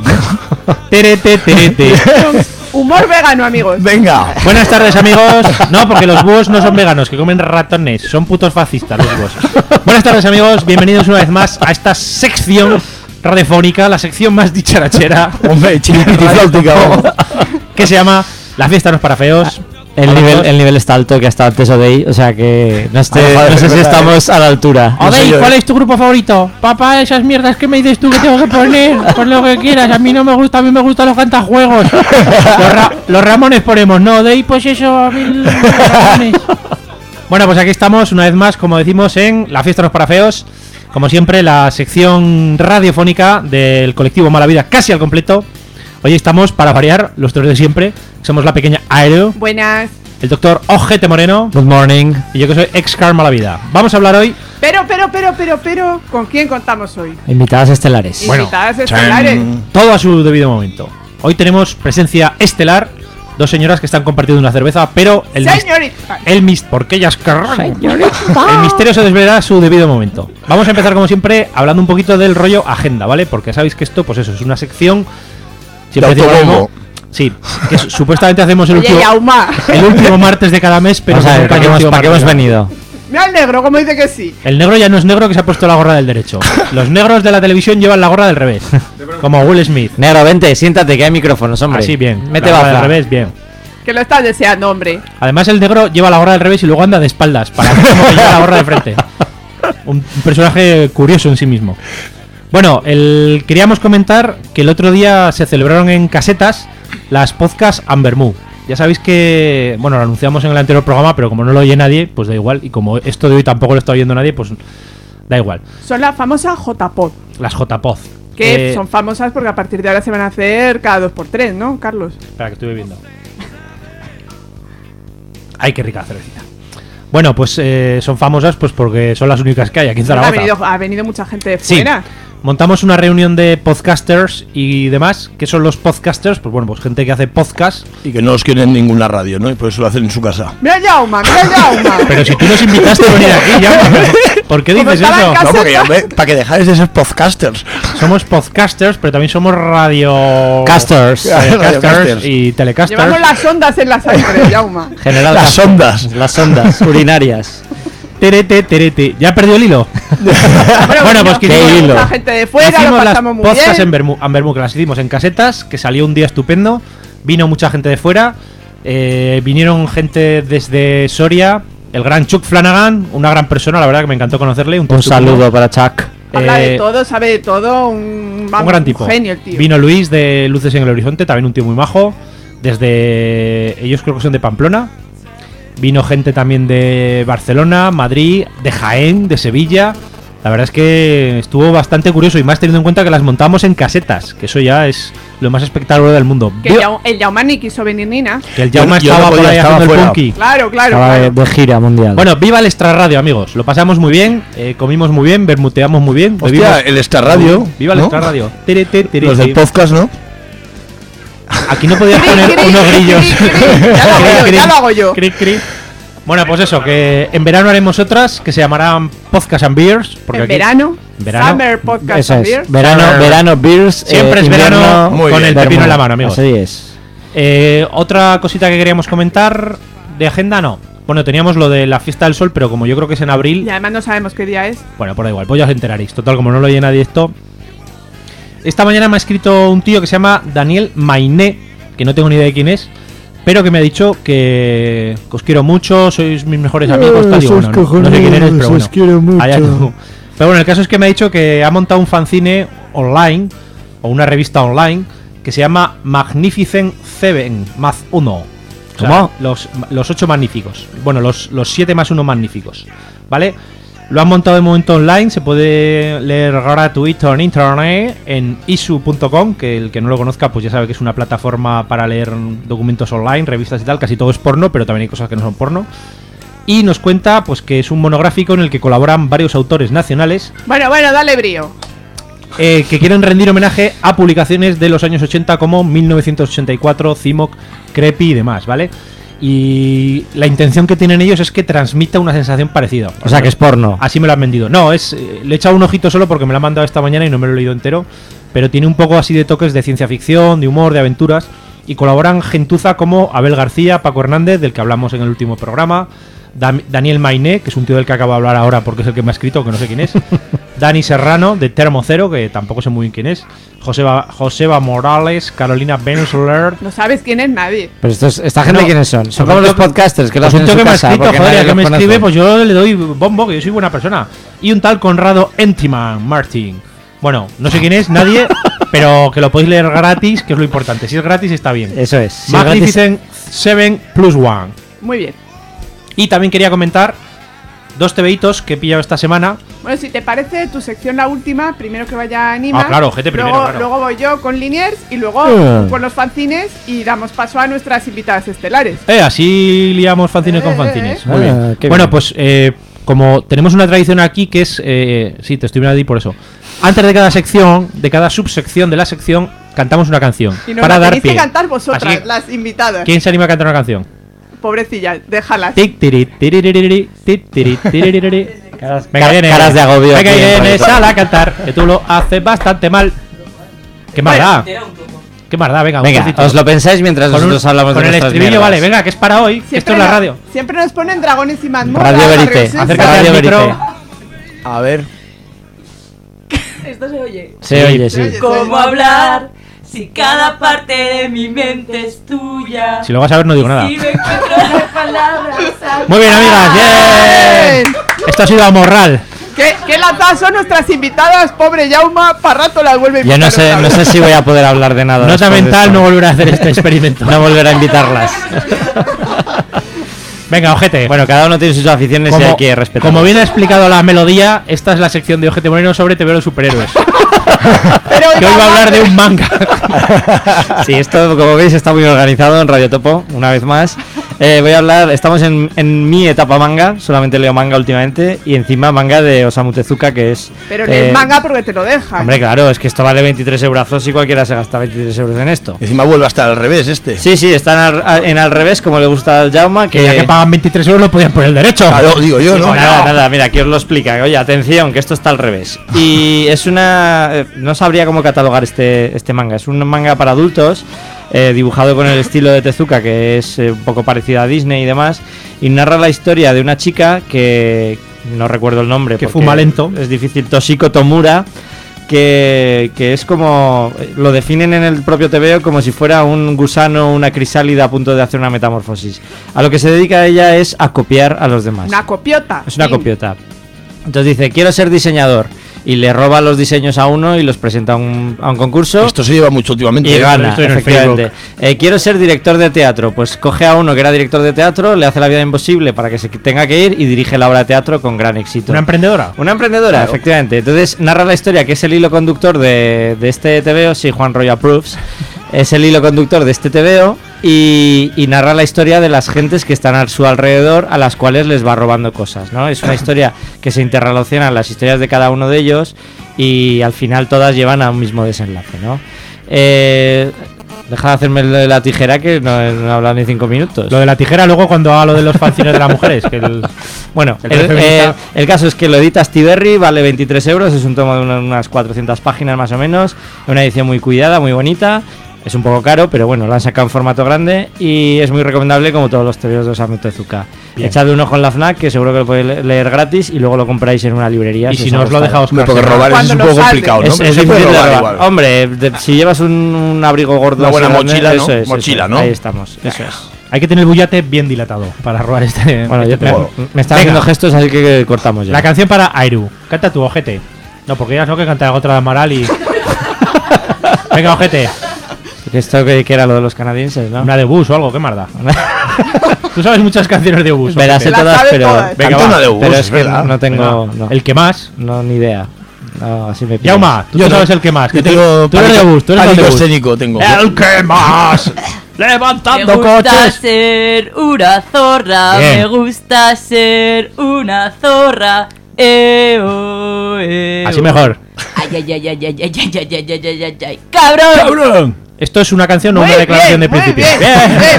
Terete, terete. Humor vegano, amigos. Venga. Buenas tardes, amigos. No, porque los búhos no son veganos, que comen ratones. Son putos fascistas los búhos. Buenas tardes, amigos. Bienvenidos una vez más a esta sección radiofónica, la sección más dicharachera. Hombre, chiripitifláutica, vamos. Que se llama La fiesta no es para feos. El nivel, el nivel está alto que hasta antes Odey, o sea que no, esté- Ah, joder, no sé es si verdad, estamos a la altura. No sé Odey, yo, ¿cuál eh. es tu grupo favorito? Papá, esas mierdas que me dices tú que tengo que poner, pon lo que quieras. A mí no me gusta, a mí me gustan los cantajuegos. Los, Ra- los Ramones ponemos, no, Odey, pues eso, a mí los Ramones. Bueno, pues aquí estamos una vez más, como decimos, en La fiesta no es para feos. Como siempre, la sección radiofónica del colectivo Mala Vida casi al completo. Hoy estamos, para variar, los tres de siempre. Somos la pequeña Aero, Buenas. el doctor Ojete Moreno Good morning. y yo que soy Xcar Mala Vida. Vamos a hablar hoy. Pero, pero, pero, pero, pero, ¿con quién contamos hoy? Invitadas estelares. Bueno, Invitadas estelares. Todo a su debido momento. Hoy tenemos presencia estelar, dos señoras que están compartiendo una cerveza, pero el mis- Señorita. el mis porque ellas cargan. El misterio se desvelará a su debido momento. Vamos a empezar como siempre hablando un poquito del rollo agenda, ¿vale? Porque sabéis que esto, pues eso, es una sección siempre De decimos lo autobombo. mismo. Sí, que su- supuestamente hacemos el Oye, último Yauma. el último martes de cada mes, pero Vamos a ver, nunca ¿para qué el hemos, último para qué hemos martes. venido? Mira el negro, como dice que sí. El negro ya no es negro, que se ha puesto la gorra del derecho. Los negros de la televisión llevan la gorra del revés, como Will Smith. Negro, vente, siéntate, que hay micrófonos, hombre. Así bien. Mete la gorra baza. del revés, bien. Que lo estás deseando, hombre. Además el negro lleva la gorra del revés y luego anda de espaldas para que como que lleva la gorra de frente. Un, un personaje curioso en sí mismo. Bueno, el, queríamos comentar que el otro día se celebraron en Casetas las podcasts Ambermú. Ya sabéis que, bueno, lo anunciamos en el anterior programa, pero como no lo oye nadie, pues da igual. Y como esto de hoy tampoco lo está oyendo nadie, pues da igual. Son las famosas J-Pod. Las J-Pod. Que Eh, son famosas porque a partir de ahora se van a hacer cada dos por tres, ¿no, Carlos? Espera, que estoy bebiendo. Ay, qué rica cervecita. Bueno, pues eh, son famosas pues porque son las únicas que hay aquí en Ha Zaragoza. venido, ha venido mucha gente de Sí. fuera. Montamos una reunión de podcasters y demás. ¿Qué son los podcasters? Pues bueno, pues gente que hace podcast. Y que no los quieren en ninguna radio, ¿no? Y por eso lo hacen en su casa. Mira Yauma, mira Yauma. Pero si tú nos invitaste a venir aquí, ya. ¿Por qué Como dices estaba en eso? No, porque ya ve- para que dejáis de ser podcasters. Somos podcasters, pero también somos radio... Casters. Radiocasters Radiocasters. y telecasters. Llevamos las ondas en la sangre, Yauma. General Las Castro. ondas. Las ondas urinarias. Terete, terete. ¿Ya perdió el hilo? Bueno, Bueno, pues que vino hicimos- mucha gente de fuera, lo hicimos las pasamos muy podcasts bien. en Bermú, en Bermú, que las hicimos en casetas, que salió un día estupendo. Vino mucha gente de fuera. eh, vinieron gente desde Soria. El gran Chuck Flanagan, una gran persona, la verdad que me encantó conocerle. Un, tío Un estupendo. saludo para Chuck. Habla Eh, de todo, sabe de todo, un, Un vamos, gran tipo. genio el tío. Vino Luis de Luces en el Horizonte, también un tío muy majo. Desde. Ellos creo que son de Pamplona. Vino gente también de Barcelona, Madrid, de Jaén, de Sevilla. La verdad es que estuvo bastante curioso y más teniendo en cuenta que las montamos en casetas, que eso ya es lo más espectacular del mundo. Que el, Jau- el Jaume ni quiso venir Nina. Que el Jaume Yo- yo estaba no por podía, ahí estaba haciendo el fuera. punky. Claro, claro, Estaba claro. de, de gira mundial. Bueno, viva el Extra Radio, amigos. Lo pasamos muy bien, eh, comimos muy bien, bermuteamos muy bien. Hostia, bebimos- el Extra Radio, Viva el ¿no? Extra Radio. Tiri, tiri, tiri, Los del tiri. podcast, ¿no? Aquí no podías Cri, poner cri, unos cri, grillos. cri, cri. Ya lo hago yo, Cri, ya lo hago yo. cri, cri. Bueno, pues eso, que en verano haremos otras que se llamarán Podcast and Beers. Porque En aquí- verano, en verano. Summer Podcast Eso and es. Beer. Verano, Summer. verano, beers. Siempre eh, es verano invierno, Muy con bien. el pepino vermú. en la mano, amigos. Así es. Eh, otra cosita que queríamos comentar de agenda, no. Bueno, teníamos lo de la fiesta del sol, pero como yo creo que es en abril, Y además no sabemos qué día es. bueno, por da igual, pues ya os enteraréis. Total, como no lo oye nadie esto. Esta mañana me ha escrito un tío que se llama Daniel Mainé, que no tengo ni idea de quién es, pero que me ha dicho que, que os quiero mucho, sois mis mejores amigos, tal y sois bueno, no, no sé quién eres, pero cojonudos, bueno. os quiero mucho. Allá tú. Pero bueno, el caso es que me ha dicho que ha montado un fanzine online, o una revista online, que se llama Magnificent Seven más uno. O sea, ¿Cómo? Los, los ocho magníficos. Bueno, los, los siete más uno magníficos. ¿Vale? Lo han montado de momento online, se puede leer gratuito en internet en isu punto com, que el que no lo conozca pues ya sabe que es una plataforma para leer documentos online, revistas y tal, casi todo es porno, pero también hay cosas que no son porno. Y nos cuenta pues que es un monográfico en el que colaboran varios autores nacionales Bueno, bueno, dale brío. eh, que quieren rendir homenaje a publicaciones de los años ochenta como mil novecientos ochenta y cuatro, Cimoc, Creepy y demás, ¿vale? Y la intención que tienen ellos es que transmita una sensación parecida. O sea, que es porno. Así me lo han vendido. No, es eh, le he echado un ojito solo porque me lo han mandado esta mañana y no me lo he leído entero, pero tiene un poco así de toques de ciencia ficción, de humor, de aventuras, y colaboran gentuza como Abel García, Paco Hernández, del que hablamos en el último programa, Dam- Daniel Mainé, que es un tío del que acabo de hablar ahora porque es el que me ha escrito, que no sé quién es, Dani Serrano, de Termo Cero, que tampoco sé muy bien quién es, Joseba, Joseba Morales, Carolina Bensler. No sabes quién es nadie. Pero estos, ¿esta gente No, quiénes son? Son pues como un los tío que- podcasters que lo Pues hacen un en tío su que me ha casa. escrito, porque joder, nadie ya que los me conoce. escribe, pues yo le doy bombo, que yo soy buena persona. Y un tal Conrado Entiman Martin. Bueno, no sé quién es, nadie, pero que lo podéis leer gratis, que es lo importante. Si es gratis, está bien. Eso es. Si es Magnificent seven plus one. Muy bien. Y también quería comentar dos tebeitos que he pillado esta semana. Bueno, si te parece, tu sección la última, primero que vaya Anima. Ah, claro, gente primero, luego, claro. luego voy yo con Liniers y luego Eh. con los fanzines y damos paso a nuestras invitadas estelares. Eh, así liamos fanzines con Eh, fanzines. eh. Muy Ah, bien. qué Bueno, bien. pues eh, como tenemos una tradición aquí que es... Eh, sí, te estoy mirando ahí por eso. Antes de cada sección, de cada subsección de la sección, cantamos una canción. Y nos para la dar tenéis pie. que cantar vosotras, Así que, las invitadas. ¿quién se anima a cantar una canción? Pobrecilla, déjalas. Tic, tiri, tiriririri, tic, tiri, tiriririri. Caras, Venga, car- viene. caras de agobio. Venga, aquí en viene, Radio sal a cantar, que tú lo haces bastante mal. ¿Qué más da? ¿Qué más da? Venga, un Venga, trocito. os lo pensáis mientras Con un- nosotros hablamos con de el nuestras estribillo, mierdas. vale, venga, que es para hoy. Siempre Esto es la nos- radio. Siempre nos ponen dragones y mazmorras. Radio Verité. Sensa. Acércate Radio al micro. Verité. A ver. Esto se oye. Se oye, sí. oye. ¿Cómo hablar si cada parte de mi mente es tuya? Si lo vas a ver, no digo nada. Si no encuentro las palabras. Muy bien, amigas, bien. Esto ha sido Amorral. ¿Qué, qué latas son nuestras invitadas? Pobre Yauma, para rato las vuelve a Yo invitar no sé, otra no vez. sé si voy a poder hablar de nada. Nota después de mental, esto. no volver a hacer este experimento. No volver a invitarlas. Venga, ojete. Bueno, cada uno tiene sus aficiones y hay que respetar. como bien ha explicado la melodía, esta es la sección de Ojete Moreno sobre T V de superhéroes. Pero Que hoy va a hablar de un manga. Sí, esto, como veis, está muy organizado en Radio Topo, una vez más. Eh, voy a hablar, estamos en, en mi etapa manga, solamente leo manga últimamente, y encima manga de Osamu Tezuka, que es... Pero eh, lees manga porque te lo dejan. Hombre, claro, es que esto vale veintitrés eurazos y cualquiera se gasta veintitrés euros en esto. Encima vuelve a estar al revés este. Sí, sí, están al, en al revés, como le gusta al Jauma, Que ya que pagan veintitrés euros lo podían poner el derecho. Claro, digo yo, ¿no? Nada, nada, mira, aquí os lo explica. Oye, atención, que esto está al revés. Y es una... eh, no sabría cómo catalogar este, este manga. Es un manga para adultos, eh, dibujado con el estilo de Tezuka, que es eh, un poco parecido a Disney y demás. Y narra la historia de una chica que... no recuerdo el nombre. Que porque fuma lento. Es difícil. Toshiko Tomura. Que, que es como... lo definen en el propio tebeo como si fuera un gusano, una crisálida a punto de hacer una metamorfosis. A lo que se dedica ella es a copiar a los demás. Una copiota. Es una Sí. copiota. Entonces dice, quiero ser diseñador. y le roba los diseños a uno y los presenta a un, a un concurso. Esto se lleva mucho últimamente. Y ¿eh? gana, Esto en el efectivamente. Facebook. Eh, quiero ser director de teatro. Pues coge a uno que era director de teatro, le hace la vida imposible para que se tenga que ir y dirige la obra de teatro con gran éxito. ¿Una emprendedora? Una emprendedora, Claro. efectivamente. Entonces narra la historia, que es el hilo conductor de, de este tebeo. Sí, Juan Roy approves. Es el hilo conductor de este tebeo y, y narra la historia de las gentes que están a su alrededor, a las cuales les va robando cosas, ¿no? Es una historia que se interrelacionan las historias de cada uno de ellos y al final todas llevan a un mismo desenlace, ¿no? Eh, deja de hacerme lo de la tijera, que no, no he hablado ni cinco minutos. Lo de la tijera luego cuando haga lo de los fanzines de las mujeres. Que el, Bueno, el el, rey feminista- eh, el caso es que lo edita Stiberry, vale veintitrés euros, es un tomo de una- unas cuatrocientas páginas más o menos, una edición muy cuidada, muy bonita, es un poco caro, pero bueno, lo han sacado en formato grande y es muy recomendable como todos los tebeos de Osamu Tezuka. Bien. Echadle un ojo en la FNAC, que seguro que lo podéis le- leer gratis y luego lo compráis en una librería. Y si no os lo deja Oscar Porque Serrano. robar es Cuando un lo poco salve. complicado, ¿no? Es, Pero es se puede difícil de robar robar. igual. Hombre, de- si llevas un, un abrigo gordo, Una buena así, mochila, ¿no? eso es, Mochila, eso ¿no? es. Ahí estamos, eso es. Hay que tener el bullate bien dilatado para robar este. Bueno, yo este te- tebeo. me están Venga, haciendo gestos, así que cortamos ya. La canción para Airu. Canta tu ojete. No, porque ya no que cantar otra de Amaral y. Venga, ojete. Esto que, que era lo de los canadienses, ¿no? Una de Bus o algo, qué marda. Tú sabes muchas canciones de Bus. Verás ojete. todas, pero, Venga, Canta va. una de Bus, pero es es que verdad. no tengo. Venga. No, El que más. no, ni idea. No, así me pillas. Yauma, tú Yo no no. sabes el que más. Yo que tú- tengo tú eres de pánico- Bus, tú eres pánico de Bus. escénico tengo. El que más. Me Levantando gusta coches. ser una zorra, Bien. me gusta ser una zorra. Eh, oh, eh, Así oh. mejor. Ay, ay, ay, ay, ay, ay, ay, ay, ay, ay, ay, ay, ay. ¡Cabrón! ¡Cabrón! Esto es una canción o Muy una declaración bien, de muy principio. bien.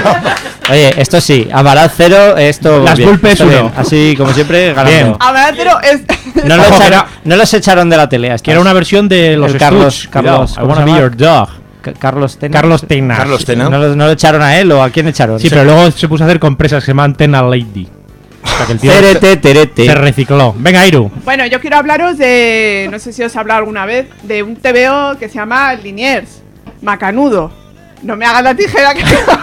Oye, esto sí, Amaral cero, esto. Las bien, Vulpes esto uno. bien. Así como siempre, ganando. Bien. Amaranthero es. No, lo Ojo, que echaron, era- no los echaron de la tele. a estas. Que era una versión de los El Carlos- Stooges. Carlos- Cuidado, I ¿cómo wanna se be llama? your dog. Ca- Carlos Tena. Carlos Tena. Carlos Tena. ¿No lo, no lo echaron a él o a quién echaron? Sí, pero luego se puso a hacer compresas que se llaman Tena Lady. O sea, que el tío Terete, terete. se recicló. Venga, Iru. Bueno, yo quiero hablaros de. No sé si os he hablado alguna vez. De un tebeo que se llama Liniers. Macanudo. No me hagas la tijera que.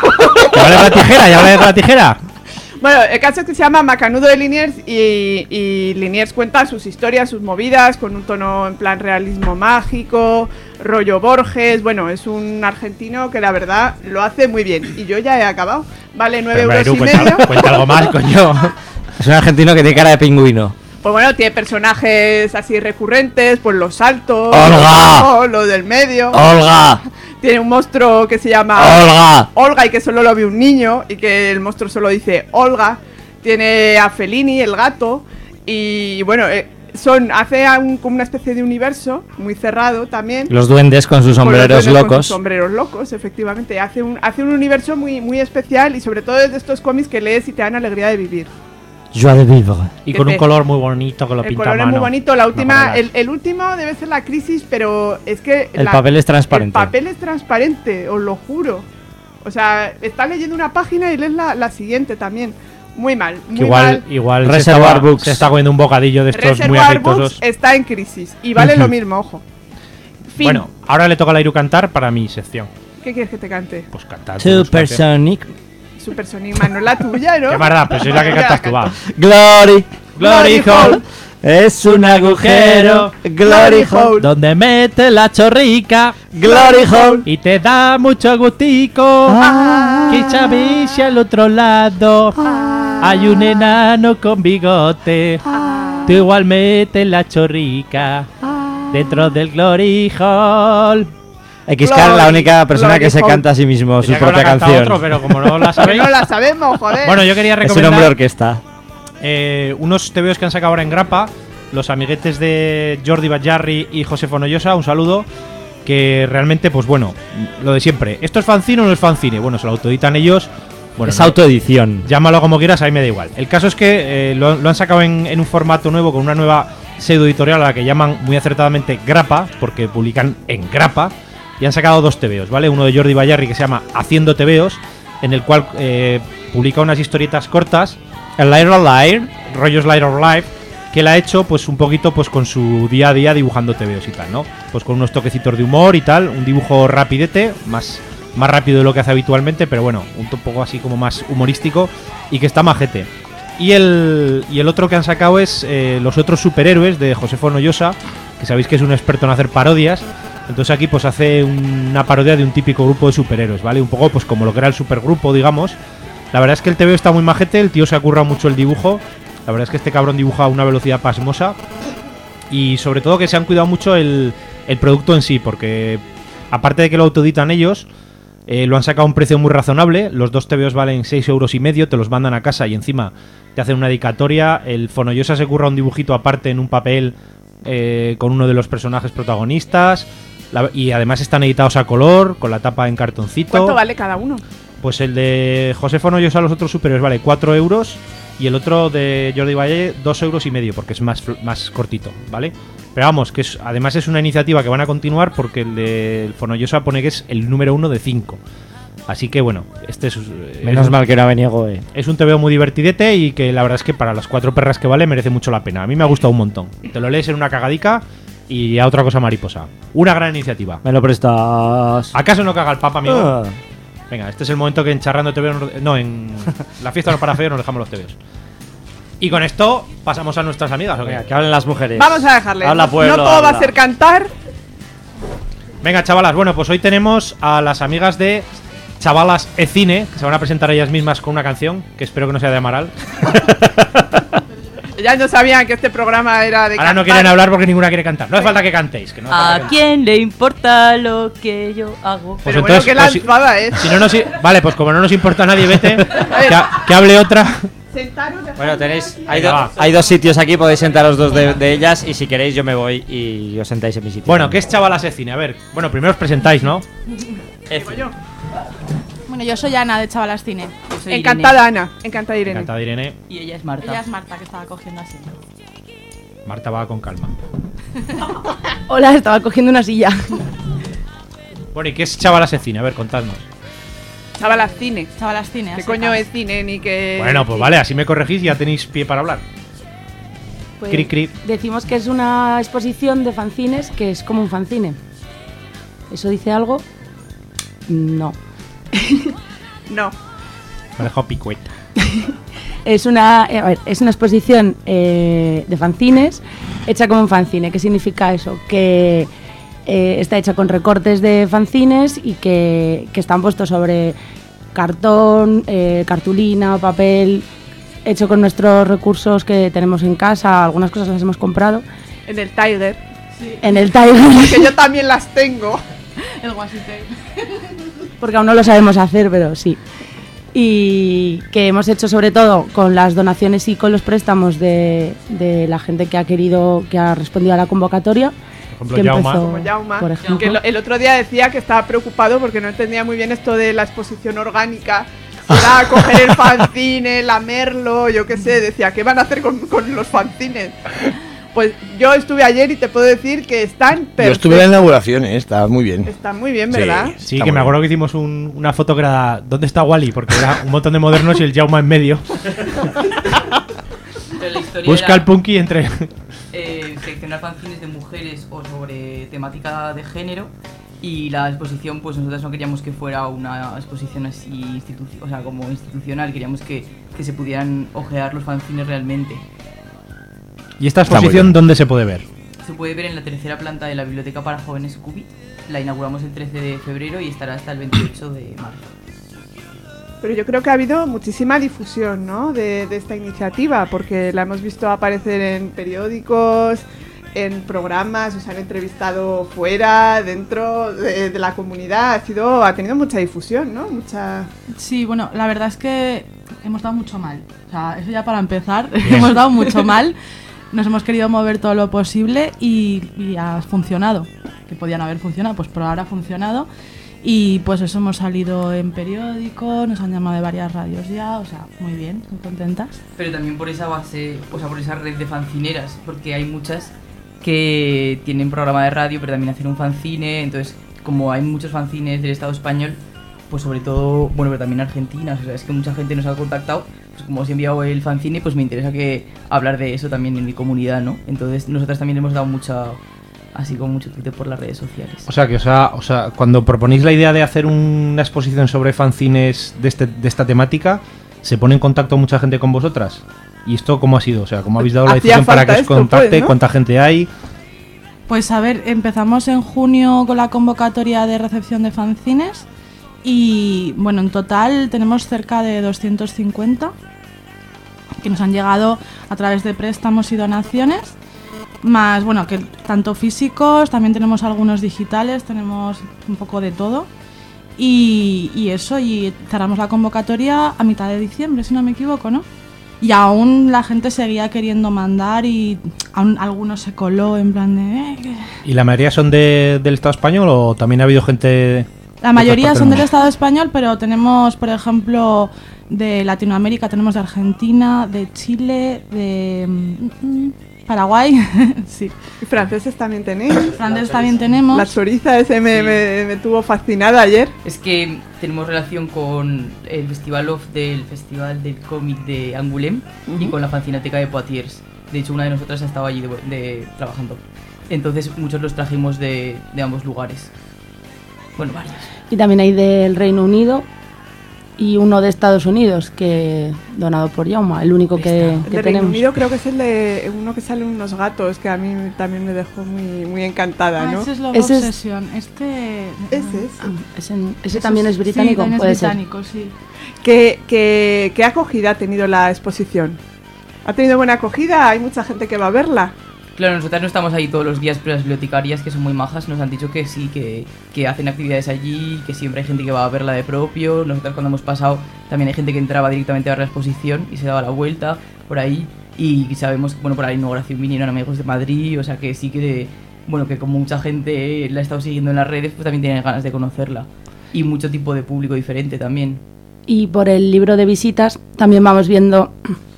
¿Ya vale la tijera? ¿Ya vale la tijera? Bueno, el caso es que se llama Macanudo de Liniers y, y Liniers cuenta sus historias, sus movidas, con un tono en plan realismo mágico, rollo Borges. Bueno, es un argentino que la verdad lo hace muy bien. Y yo ya he acabado. Vale nueve Pero, euros Iru, y cuenta, medio. cuenta algo más, coño. Es un argentino que tiene cara de pingüino. Pues bueno, tiene personajes así recurrentes, pues los saltos, ¡Olga! los bajos, los del medio. ¡Olga! Tiene un monstruo que se llama ¡Olga! Olga y que solo lo ve un niño y que el monstruo solo dice Olga. Tiene a Fellini, el gato, y bueno, eh, son hace un- como una especie de universo muy cerrado también. Los duendes con sus Con los sombreros duendes con locos. sus sombreros locos, efectivamente. Hace un, hace un universo muy, muy especial y sobre todo es de estos cómics que lees y te dan alegría de vivir. Joie de vivre. Y Que con un te- color muy bonito que lo El pinta a color es mano. muy bonito. La última, Fenomenal. el, el último debe ser la crisis, pero es que El la- papel es transparente. El papel es transparente, os lo juro. O sea, estás leyendo una página y lees la, la siguiente también. Muy mal, muy Que igual, mal. igual se Reservoir estaba- Books. se está comiendo un bocadillo de estos muy Reservoir Books aceitosos. está en crisis y vale lo mismo, ojo. Fin. Bueno, ahora le toca a Iru cantar para mi sección. ¿Qué quieres que te cante? Pues cantar. Supersonic. Supersonic, no es la tuya, ¿no? Qué verdad, pues es la que cantas tú, va. Glory. Glory Hole. Es un agujero. Glory Hole. Donde mete la chorrica. Glory Hole. Y te da mucho gustico. Que sabes si al otro lado hay un enano con bigote. Tú igual metes la chorrica dentro del Glory Hole. Xcar, la única persona Glory que se Hole. canta a sí mismo su Tenía que haberla propia cantado canción. otro, pero como no la Que sabéis. no la sabemos, joder. Bueno, yo quería Es un hombre recomendar orquesta. eh, unos tebeos que han sacado ahora en Grappa, los amiguetes de Jordi Bayarri y José Fonollosa, un saludo, que realmente, pues bueno, lo de siempre. ¿Esto es fanzine o no es fanzine? Bueno, se lo autoeditan ellos. Bueno, es no, autoedición. llámalo como quieras, a mí me da igual. El caso es que eh, lo, lo han sacado en, en un formato nuevo con una nueva pseudo editorial a la que llaman muy acertadamente Grappa, porque publican en Grappa, y han sacado dos tebeos, ¿vale? Uno de Jordi Bayarri que se llama Haciendo tebeos, en el cual eh, publica unas historietas cortas, el Light of Life, rollos Light of Life, que la ha hecho pues un poquito pues con su día a día dibujando tebeos y tal, ¿no? Pues con unos toquecitos de humor y tal, un dibujo rapidete, más, más rápido de lo que hace habitualmente, pero bueno, un poco así como más humorístico y que está majete. Y el, y el otro que han sacado es eh, Los otros superhéroes de José Fonollosa, que sabéis que es un experto en hacer parodias. Entonces aquí pues hace una parodia de un típico grupo de superhéroes, ¿vale? Un poco pues como lo que era el supergrupo, digamos. La verdad es que el tebeo está muy majete, el tío se ha currado mucho el dibujo. La verdad es que este cabrón dibuja a una velocidad pasmosa. Y sobre todo que se han cuidado mucho el, el producto en sí, porque aparte de que lo autoeditan ellos, eh, lo han sacado a un precio muy razonable. Los dos tebeos valen seis euros y medio, te los mandan a casa y encima te hacen una dedicatoria. El Fonollosa se curra un dibujito aparte en un papel eh, con uno de los personajes protagonistas. La, y además están editados a color, con la tapa en cartoncito. ¿Cuánto vale cada uno? Pues el de José Fonollosa, los otros superiores, vale cuatro euros. Y el otro de Jordi Valle, dos euros y medio, porque es más, más cortito, ¿vale? Pero vamos, que es, además es una iniciativa que van a continuar porque el de Fonollosa pone que es el número uno de cinco. Así que bueno, este es... Menos es, mal que no ha venido, eh. Es un tebeo muy divertidete y que la verdad es que para las cuatro perras que vale merece mucho la pena. A mí me ha gustado un montón. Te lo lees en una cagadica y a otra cosa mariposa. Una gran iniciativa. Me lo prestas. ¿Acaso no caga el papa, amigo? Ah. Venga, este es el momento que en Charrando T V... No, en la fiesta no para feo nos dejamos los tebeos. Y con esto pasamos a nuestras amigas, ¿o qué? Venga, que hablen las mujeres. Vamos a dejarle. Habla, no, pueblo, no todo habla. va a ser cantar. Venga, chavalas, bueno, pues hoy tenemos a las amigas de Chavalas e Cine, que se van a presentar ellas mismas con una canción, que espero que no sea de Amaral. Ya no sabían que este programa era de Ahora cantar. no quieren hablar porque ninguna quiere cantar. No hace falta que cantéis. Que no hace falta ¿A que- quién le importa lo que yo hago? Pues Pero entonces, bueno, pues qué si- lanzada es. si no nos i- Vale, pues como no nos importa a nadie, vete. que, ha- que hable otra. Sentaros, dejad Bueno, tenéis. aquí. Hay, Venga, do- va. hay dos sitios aquí, podéis sentaros dos de, de ellas. Y si queréis, yo me voy y os sentáis en mi sitio. Bueno, ¿qué es Chavalas e Cine? A ver, bueno, primero os presentáis, ¿no? Digo yo. Bueno, yo soy Ana de Chavalas Cine. Yo soy Encantada, Ana. Encantada, Irene. Encantada, Irene. Irene. Y ella es Marta. Ella es Marta, que estaba cogiendo así. Marta va con calma. Hola, estaba cogiendo una silla. Bueno, ¿y qué es Chavalas e Cine? A ver, contadnos. Chavalas Cine. Chavalas Cine. ¿Qué a coño secas. es cine? Ni que. Bueno, pues vale, así me corregís y ya tenéis pie para hablar. Pues Cri, cri. Decimos que es una exposición de fanzines que es como un fanzine. ¿Eso dice algo? No. No. Me ha dejado picueta. Es una, eh, a ver, es una exposición eh, de fanzines hecha como un fanzine. ¿Qué significa eso? Que eh, está hecha con recortes de fanzines y que, que están puestos sobre cartón, eh, cartulina, papel, hecho con nuestros recursos que tenemos en casa. Algunas cosas las hemos comprado. En el Tiger. En el Tiger. Porque yo también las tengo. El Washington. Porque aún no lo sabemos hacer, pero sí. Y que hemos hecho sobre todo con las donaciones y con los préstamos de, de la gente que ha querido, que ha respondido a la convocatoria. ejemplo, que Jaume. empezó, Como Jaume, por ejemplo. que lo- el otro día decía que estaba preocupado porque no entendía muy bien esto de la exposición orgánica. Era coger el fanzine, lamerlo, yo qué sé, decía, ¿qué van a hacer con, con los fanzines? Pues yo estuve ayer y te puedo decir que están perfectos. Yo estuve en la inauguración, ¿eh? Estaba muy bien. Están muy bien, ¿verdad? Sí, Está que muy me bien. acuerdo que hicimos un- una foto que era ¿dónde está Wally? Porque era un montón de modernos y el Jaume en medio. Pero la historia Busca era, el punky entre... eh, seleccionar fanzines de mujeres o sobre temática de género. Y la exposición, pues nosotros no queríamos que fuera una exposición así, institu- o sea, como institucional. Queríamos que, que se pudieran ojear los fanzines realmente. ¿Y esta Está muy exposición bien. dónde se puede ver? Se puede ver en la tercera planta de la Biblioteca para Jóvenes Cubi. La inauguramos el trece de febrero y estará hasta el veintiocho de marzo. Pero yo creo que ha habido muchísima difusión, ¿no? de, de esta iniciativa, porque la hemos visto aparecer en periódicos, en programas, os han entrevistado fuera, dentro de, de la comunidad. Ha sido, ha tenido mucha difusión, ¿no? Mucha. Sí, bueno, la verdad es que hemos dado mucho mal. O sea, eso ya para empezar, hemos dado mucho mal. Nos hemos querido mover todo lo posible y, y ha funcionado. Que podían haber funcionado, pues por ahora ha funcionado. Y pues eso, hemos salido en periódicos, nos han llamado de varias radios ya, o sea, muy bien, muy contentas. Pero también por esa base, o sea, por esa red de fanzineras, porque hay muchas que tienen programa de radio, pero también hacen un fanzine. Entonces, como hay muchos fanzines del Estado español, pues sobre todo, bueno, pero también Argentina, o sea, es que mucha gente nos ha contactado, pues como os he enviado el fanzine, pues me interesa que hablar de eso también en mi comunidad, ¿no? Entonces, nosotras también hemos dado mucha, así como mucho tute por las redes sociales. O sea, que o sea, o sea, cuando proponéis la idea de hacer una exposición sobre fanzines de, este, de esta temática, ¿se pone en contacto mucha gente con vosotras? ¿Y esto cómo ha sido? O sea, ¿cómo habéis dado la Hacía difusión para que falta os esto, contacte? pues, ¿no? ¿Cuánta gente hay? Pues a ver, empezamos en junio con la convocatoria de recepción de fanzines y bueno, en total tenemos cerca de doscientos cincuenta que nos han llegado a través de préstamos y donaciones, más bueno, que tanto físicos, también tenemos algunos digitales, tenemos un poco de todo y, y eso, y cerramos la convocatoria a mitad de diciembre, si no me equivoco, ¿no? Y aún la gente seguía queriendo mandar y aún alguno se coló en plan de... Eh, que... ¿Y la mayoría son de, del Estado español o también ha habido gente...? La mayoría son del Estado español, pero tenemos, por ejemplo, de Latinoamérica, tenemos de Argentina, de Chile, de mm, Paraguay, sí. ¿Y franceses también tenéis? Franceses también tenemos. La choriza ese me, Sí. me, me tuvo fascinada ayer. Es que tenemos relación con el Festival of del Festival del Cómic de Angoulême y Ujú. con la Fanzinateca de Poitiers. De hecho, una de nosotras ha estado allí de, de- trabajando. Entonces, muchos los trajimos de, de ambos lugares. Bueno, varios. Y también hay del Reino Unido y uno de Estados Unidos, que donado por Yauma, el único que, El que de Reino tenemos. Unido creo que es el de uno que sale unos gatos, que a mí también me dejó muy, muy encantada, Ah, ¿no? ese es Love Ese es- Obsession. Este... Ese es. Ah, ese, ese Ese también es- es británico, sí, también puede es ser. británico, sí. ¿Qué, qué, qué acogida ha tenido la exposición? ¿Ha tenido buena acogida? ¿Hay mucha gente que va a verla? Claro, nosotras no estamos ahí todos los días, pero las bibliotecarias, que son muy majas, nos han dicho que sí, que, que hacen actividades allí, que siempre hay gente que va a verla de propio. Nosotras cuando hemos pasado también hay gente que entraba directamente a ver la exposición y se daba la vuelta por ahí. Y sabemos que bueno, por la inauguración vinieron amigos de Madrid, o sea que sí que, bueno, que como mucha gente la ha estado siguiendo en las redes, pues también tienen ganas de conocerla. Y mucho tipo de público diferente también. Y por el libro de visitas también vamos viendo,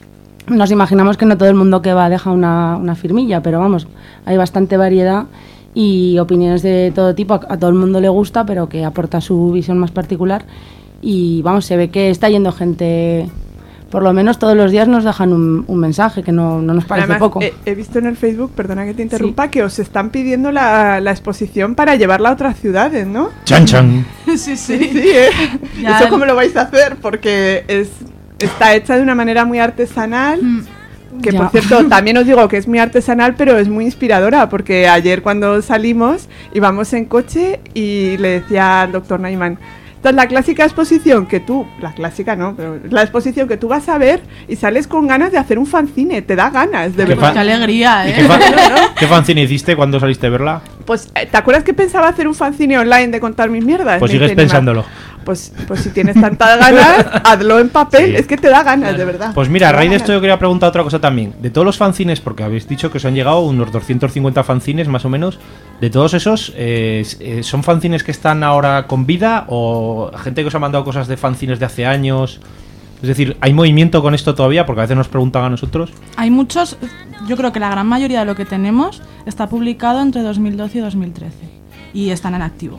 nos imaginamos que no todo el mundo que va deja una, una firmilla, pero vamos, hay bastante variedad y opiniones de todo tipo, a, a todo el mundo le gusta, pero que aporta su visión más particular y vamos, se ve que está yendo gente, por lo menos todos los días nos dejan un, un mensaje, que no, no nos parece Además, poco. He, he visto en el Facebook, perdona que te interrumpa, que os están pidiendo la, la exposición para llevarla a otras ciudades, ¿no? Chan chan. Sí, sí. Sí, sí, ¿eh? Ya ¿Eso el- cómo lo vais a hacer? Porque es, está hecha de una manera muy artesanal. Que Ya. por cierto, también os digo que es muy artesanal, pero es muy inspiradora, porque ayer cuando salimos íbamos en coche y le decía al doctor Naiman, esta es la clásica exposición que tú, la clásica no, pero es la exposición que tú vas a ver y sales con ganas de hacer un fanzine, te da ganas, de ¿Qué verdad. fa- Qué alegría, ¿Y ¿eh? qué, fa- qué fanzine hiciste cuando saliste a verla? Pues, eh, ¿te acuerdas que pensaba hacer un fanzine online de contar mis mierdas? Pues Me sigues dice Naiman, pensándolo. Pues, pues si tienes tantas ganas, hazlo en papel, Sí. es que te da ganas, de verdad. Pues mira, a Te da raíz de ganas. esto yo quería preguntar otra cosa también. De todos los fanzines, porque habéis dicho que os han llegado unos doscientos cincuenta fanzines más o menos, de todos esos, eh, eh, ¿son fanzines que están ahora con vida o gente que os ha mandado cosas de fanzines de hace años? Es decir, ¿hay movimiento con esto todavía? Porque a veces nos preguntan a nosotros. Hay muchos, yo creo que la gran mayoría de lo que tenemos está publicado entre dos mil doce y dos mil trece y están en activo,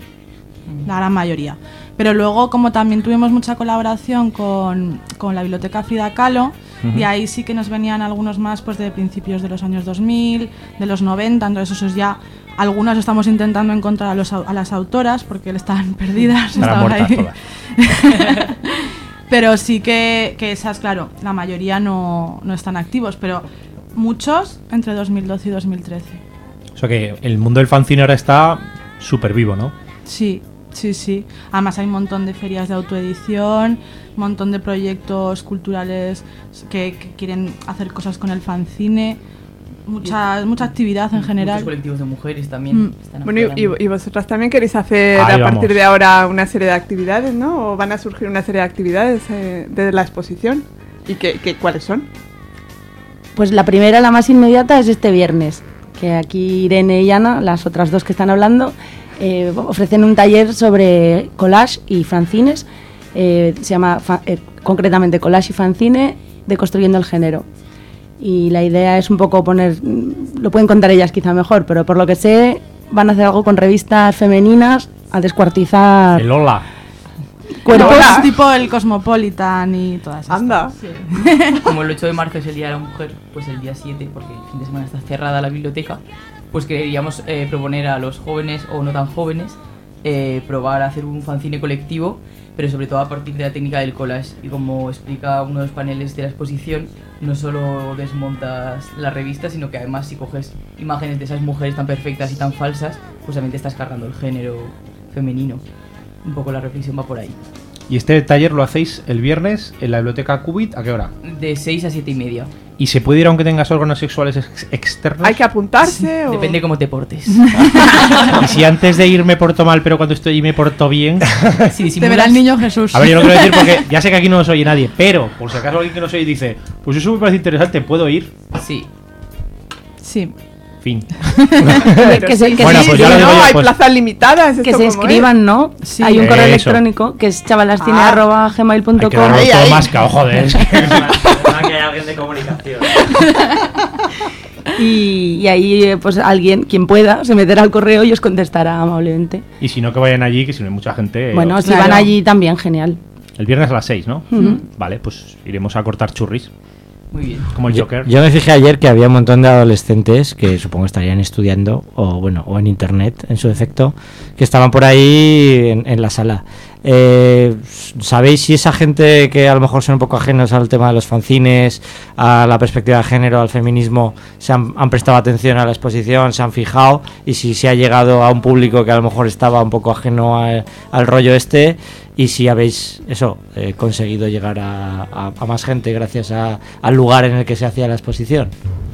la gran mayoría. Pero luego, como también tuvimos mucha colaboración con, con la biblioteca Frida Kahlo, Ujú. y ahí sí que nos venían algunos más pues de principios de los años dos mil, de los noventa, entonces esos ya, algunos estamos intentando encontrar a, los, au- a las autoras porque están perdidas. Estarán estaban muertas ahí. todas. Pero sí que, que esas, claro, la mayoría no, no están activos, pero muchos entre dos mil doce y dos mil trece. O sea que el mundo del fanzine ahora está súper vivo, ¿no? Sí, sí, sí. Además hay un montón de ferias de autoedición, un montón de proyectos culturales que, que quieren hacer cosas con el fanzine, mucha, mucha actividad en general. Muchos colectivos de mujeres también Mm. están Bueno, y, aflorando. y- y vosotras también queréis hacer Ahí a vamos. partir de ahora una serie de actividades, ¿no? ¿O van a surgir una serie de actividades eh, de la exposición? ¿Y qué, qué- cuáles son? Pues la primera, la más inmediata, es este viernes, que aquí Irene y Ana, las otras dos que están hablando, eh, ofrecen un taller sobre collage y fanzines, eh, se llama fa- eh, concretamente collage y fanzine, deconstruyendo el género. Y la idea es un poco poner, mm, lo pueden contar ellas quizá mejor, pero por lo que sé van a hacer algo con revistas femeninas a descuartizar El hola. cuerpos. Cosas tipo el Cosmopolitan y todas estas. Anda. Sí. Como el ocho de marzo es el Día de la Mujer, pues el día siete, porque el fin de semana está cerrada la biblioteca, pues queríamos eh, proponer a los jóvenes o no tan jóvenes eh, probar a hacer un fanzine colectivo, pero sobre todo a partir de la técnica del collage. Y como explica uno de los paneles de la exposición, no solo desmontas la revista, sino que además si coges imágenes de esas mujeres tan perfectas y tan falsas, pues también te estás cargando el género femenino. Un poco la reflexión va por ahí. Y este taller lo hacéis el viernes en la biblioteca Qubit, ¿a qué hora? De seis a siete y media. ¿Y se puede ir aunque tengas órganos sexuales ex externos? ¿Hay que apuntarse? O... Depende cómo te portes. Y si antes de ir me porto mal, pero cuando estoy allí me porto bien. Sí, te verá el niño Jesús. A ver, yo lo quiero decir porque ya sé que aquí no nos oye nadie, pero por si acaso alguien que nos oye dice, pues eso me parece interesante, ¿puedo ir? Sí. Sí. Fin. que se, que bueno, se, pues ya lo digo no, yo, hay pues, plazas limitadas. que se inscriban, ¿no? Sí. Hay un correo Eso. electrónico que es chavalascine Ah. arroba gmail punto hay que com. darlo Ahí, todo ahí. mascao, joder. Es que... que hay alguien de comunicación. Y, y ahí eh, pues alguien, quien pueda, se meterá al correo y os contestará amablemente. Y si no, que vayan allí, que si no hay mucha gente... Bueno, os- si van allí también, genial. El viernes a las seis, ¿no? Ujú. Vale, pues iremos a cortar churris. Muy bien. Como el Yo, Joker. yo me fijé ayer que había un montón de adolescentes que supongo estarían estudiando o bueno o en internet en su defecto que estaban por ahí en, en la sala. Eh, ¿Sabéis si esa gente que a lo mejor son un poco ajenos al tema de los fanzines, a la perspectiva de género, al feminismo, se han, han prestado atención a la exposición, se han fijado y si se ha llegado a un público que a lo mejor estaba un poco ajeno a- al rollo este? Y si habéis eso eh, conseguido llegar a, a- a más gente gracias a- al lugar en el que se hacía la exposición.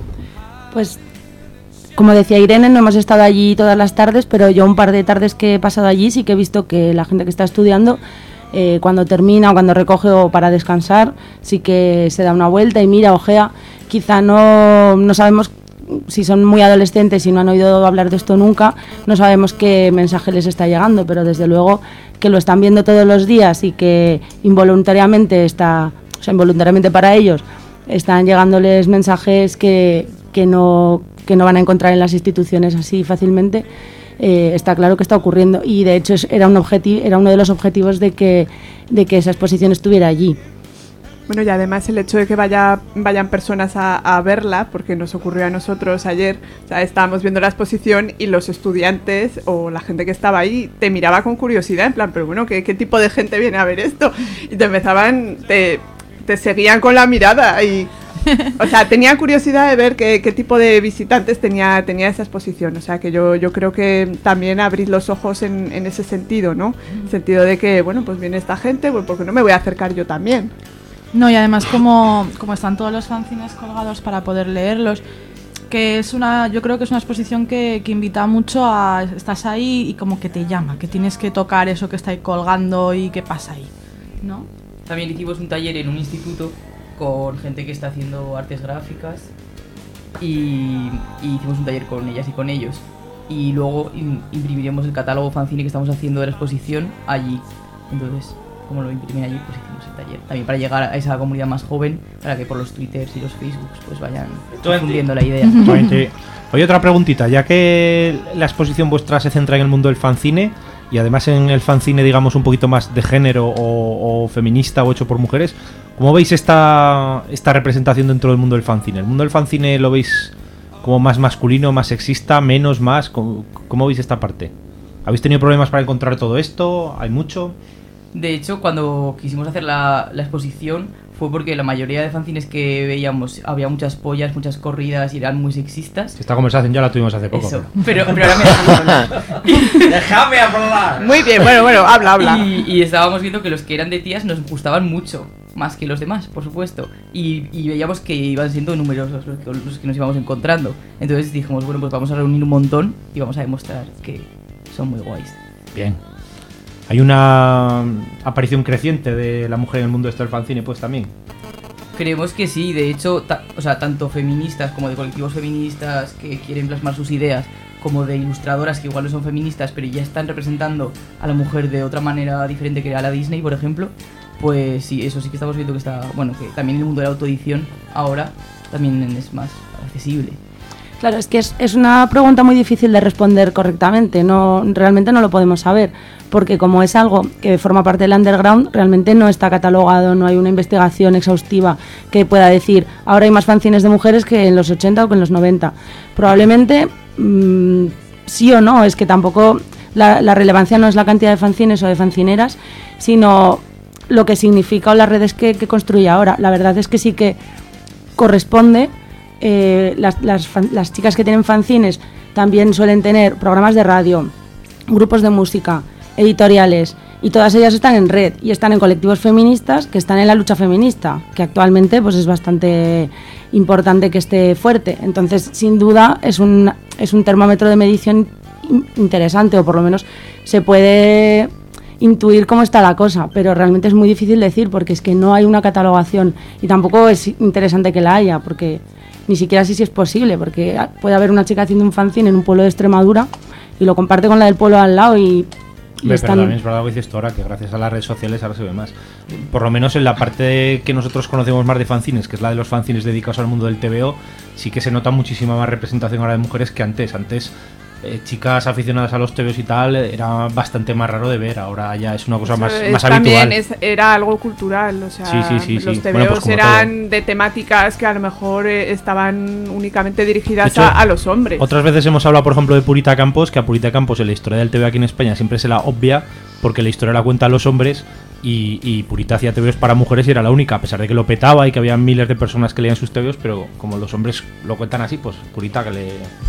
Pues, como decía Irene, no hemos estado allí todas las tardes, pero yo un par de tardes que he pasado allí sí que he visto que la gente que está estudiando, eh, cuando termina o cuando recoge o para descansar, sí que se da una vuelta y mira, ojea. Quizá no, no sabemos si son muy adolescentes y no han oído hablar de esto nunca, no sabemos qué mensaje les está llegando, pero desde luego que lo están viendo todos los días y que involuntariamente está, o sea, involuntariamente para ellos, están llegándoles mensajes que, que, no, que no van a encontrar en las instituciones así fácilmente. Eh, está claro que está ocurriendo y de hecho es- era, un objetivo, era uno de los objetivos de que, de que esa exposición estuviera allí. Bueno, y además el hecho de que vaya, vayan personas a, a verla, porque nos ocurrió a nosotros ayer, o sea, estábamos viendo la exposición y los estudiantes o la gente que estaba ahí te miraba con curiosidad, en plan, pero bueno, ¿qué, qué tipo de gente viene a ver esto? Y te empezaban, te, te seguían con la mirada y... O sea, tenían curiosidad de ver qué, qué tipo de visitantes tenía, tenía esa exposición. O sea, que yo, yo creo que también abrir los ojos en, en ese sentido, ¿no? El sentido de que, bueno, pues viene esta gente, pues porque no me voy a acercar yo también. No, y además como, como están todos los fanzines colgados para poder leerlos, que es una, yo creo que es una exposición que, que invita mucho a, estás ahí y como que te llama, que tienes que tocar eso que está ahí colgando y qué pasa ahí, ¿no? También hicimos un taller en un instituto con gente que está haciendo artes gráficas y, y hicimos un taller con ellas y con ellos. Y luego im- imprimiremos el catálogo fanzine que estamos haciendo de la exposición allí. Entonces, como lo imprimen allí, pues hicimos el taller. También para llegar a esa comunidad más joven, para que por los twitters y los facebooks pues vayan difundiendo la idea. Veinte. Oye, otra preguntita, ya que la exposición vuestra se centra en el mundo del fanzine y además en el fanzine, digamos, un poquito más de género o, o feminista o hecho por mujeres, ¿cómo veis esta, esta representación dentro del mundo del fanzine? ¿El mundo del fanzine lo veis como más masculino, más sexista, menos, más? ¿Cómo, cómo veis esta parte? ¿Habéis tenido problemas para encontrar todo esto? ¿Hay mucho? De hecho, cuando quisimos hacer la, la exposición fue porque la mayoría de fanzines que veíamos había muchas pollas, muchas corridas y eran muy sexistas. Esta conversación ya la tuvimos hace poco. Eso, pero, pero ahora me dejas hablar. ¡Déjame hablar! Muy bien, bueno, bueno, habla, habla. Y, y estábamos viendo que los que eran de tías nos gustaban mucho, más que los demás, por supuesto. Y, y veíamos que iban siendo numerosos los que, los que nos íbamos encontrando. Entonces dijimos, bueno, pues vamos a reunir un montón y vamos a demostrar que son muy guays. Bien. Hay una aparición creciente de la mujer en el mundo de esto del fanzine, pues también. Creemos que sí, de hecho, ta- o sea, tanto feministas como de colectivos feministas que quieren plasmar sus ideas, como de ilustradoras que igual no son feministas, pero ya están representando a la mujer de otra manera diferente que a la Disney, por ejemplo, pues sí, eso sí que estamos viendo que está, bueno, que también el mundo de la autoedición ahora también es más accesible. Claro, es que es, es una pregunta muy difícil de responder correctamente, no, realmente no lo podemos saber, porque como es algo que forma parte del underground, realmente no está catalogado, no hay una investigación exhaustiva que pueda decir, ahora hay más fanzines de mujeres que en los ochenta o que en los noventa. Probablemente mmm, sí o no, es que tampoco, la, la relevancia no es la cantidad de fanzines o de fanzineras, sino lo que significa o las redes que, que construye ahora. La verdad es que sí que corresponde, eh, las, las, fan, las chicas que tienen fanzines también suelen tener programas de radio, grupos de música, editoriales, y todas ellas están en red y están en colectivos feministas que están en la lucha feminista, que actualmente pues es bastante importante que esté fuerte. Entonces, sin duda, es un, es un termómetro de medición interesante, o por lo menos se puede intuir cómo está la cosa, pero realmente es muy difícil decir, porque es que no hay una catalogación y tampoco es interesante que la haya, porque ni siquiera sé si es posible, porque puede haber una chica haciendo un fanzine en un pueblo de Extremadura y lo comparte con la del pueblo al lado y... Ve, pero también es verdad lo que dices tú ahora, que gracias a las redes sociales ahora se ve más. Por lo menos en la parte que nosotros conocemos más de fanzines, que es la de los fanzines dedicados al mundo del T V O, sí que se nota muchísima más representación ahora de mujeres que antes. Antes, eh, chicas aficionadas a los T V Os y tal, era bastante más raro de ver. Ahora ya es una cosa más, es, más también habitual. Es, era algo cultural, o sea, sí, sí, sí, los sí. T V Os Bueno, pues eran todo. de temáticas que a lo mejor eh, estaban únicamente dirigidas De hecho, a, a los hombres. Otras veces hemos hablado, por ejemplo, de Purita Campos, que a Purita Campos en la historia del T V aquí en España siempre se la obvia, porque la historia la cuentan los hombres y, y Purita hacía T V Os para mujeres y era la única, a pesar de que lo petaba y que había miles de personas que leían sus T V Os, pero como los hombres lo cuentan así, pues Purita que le...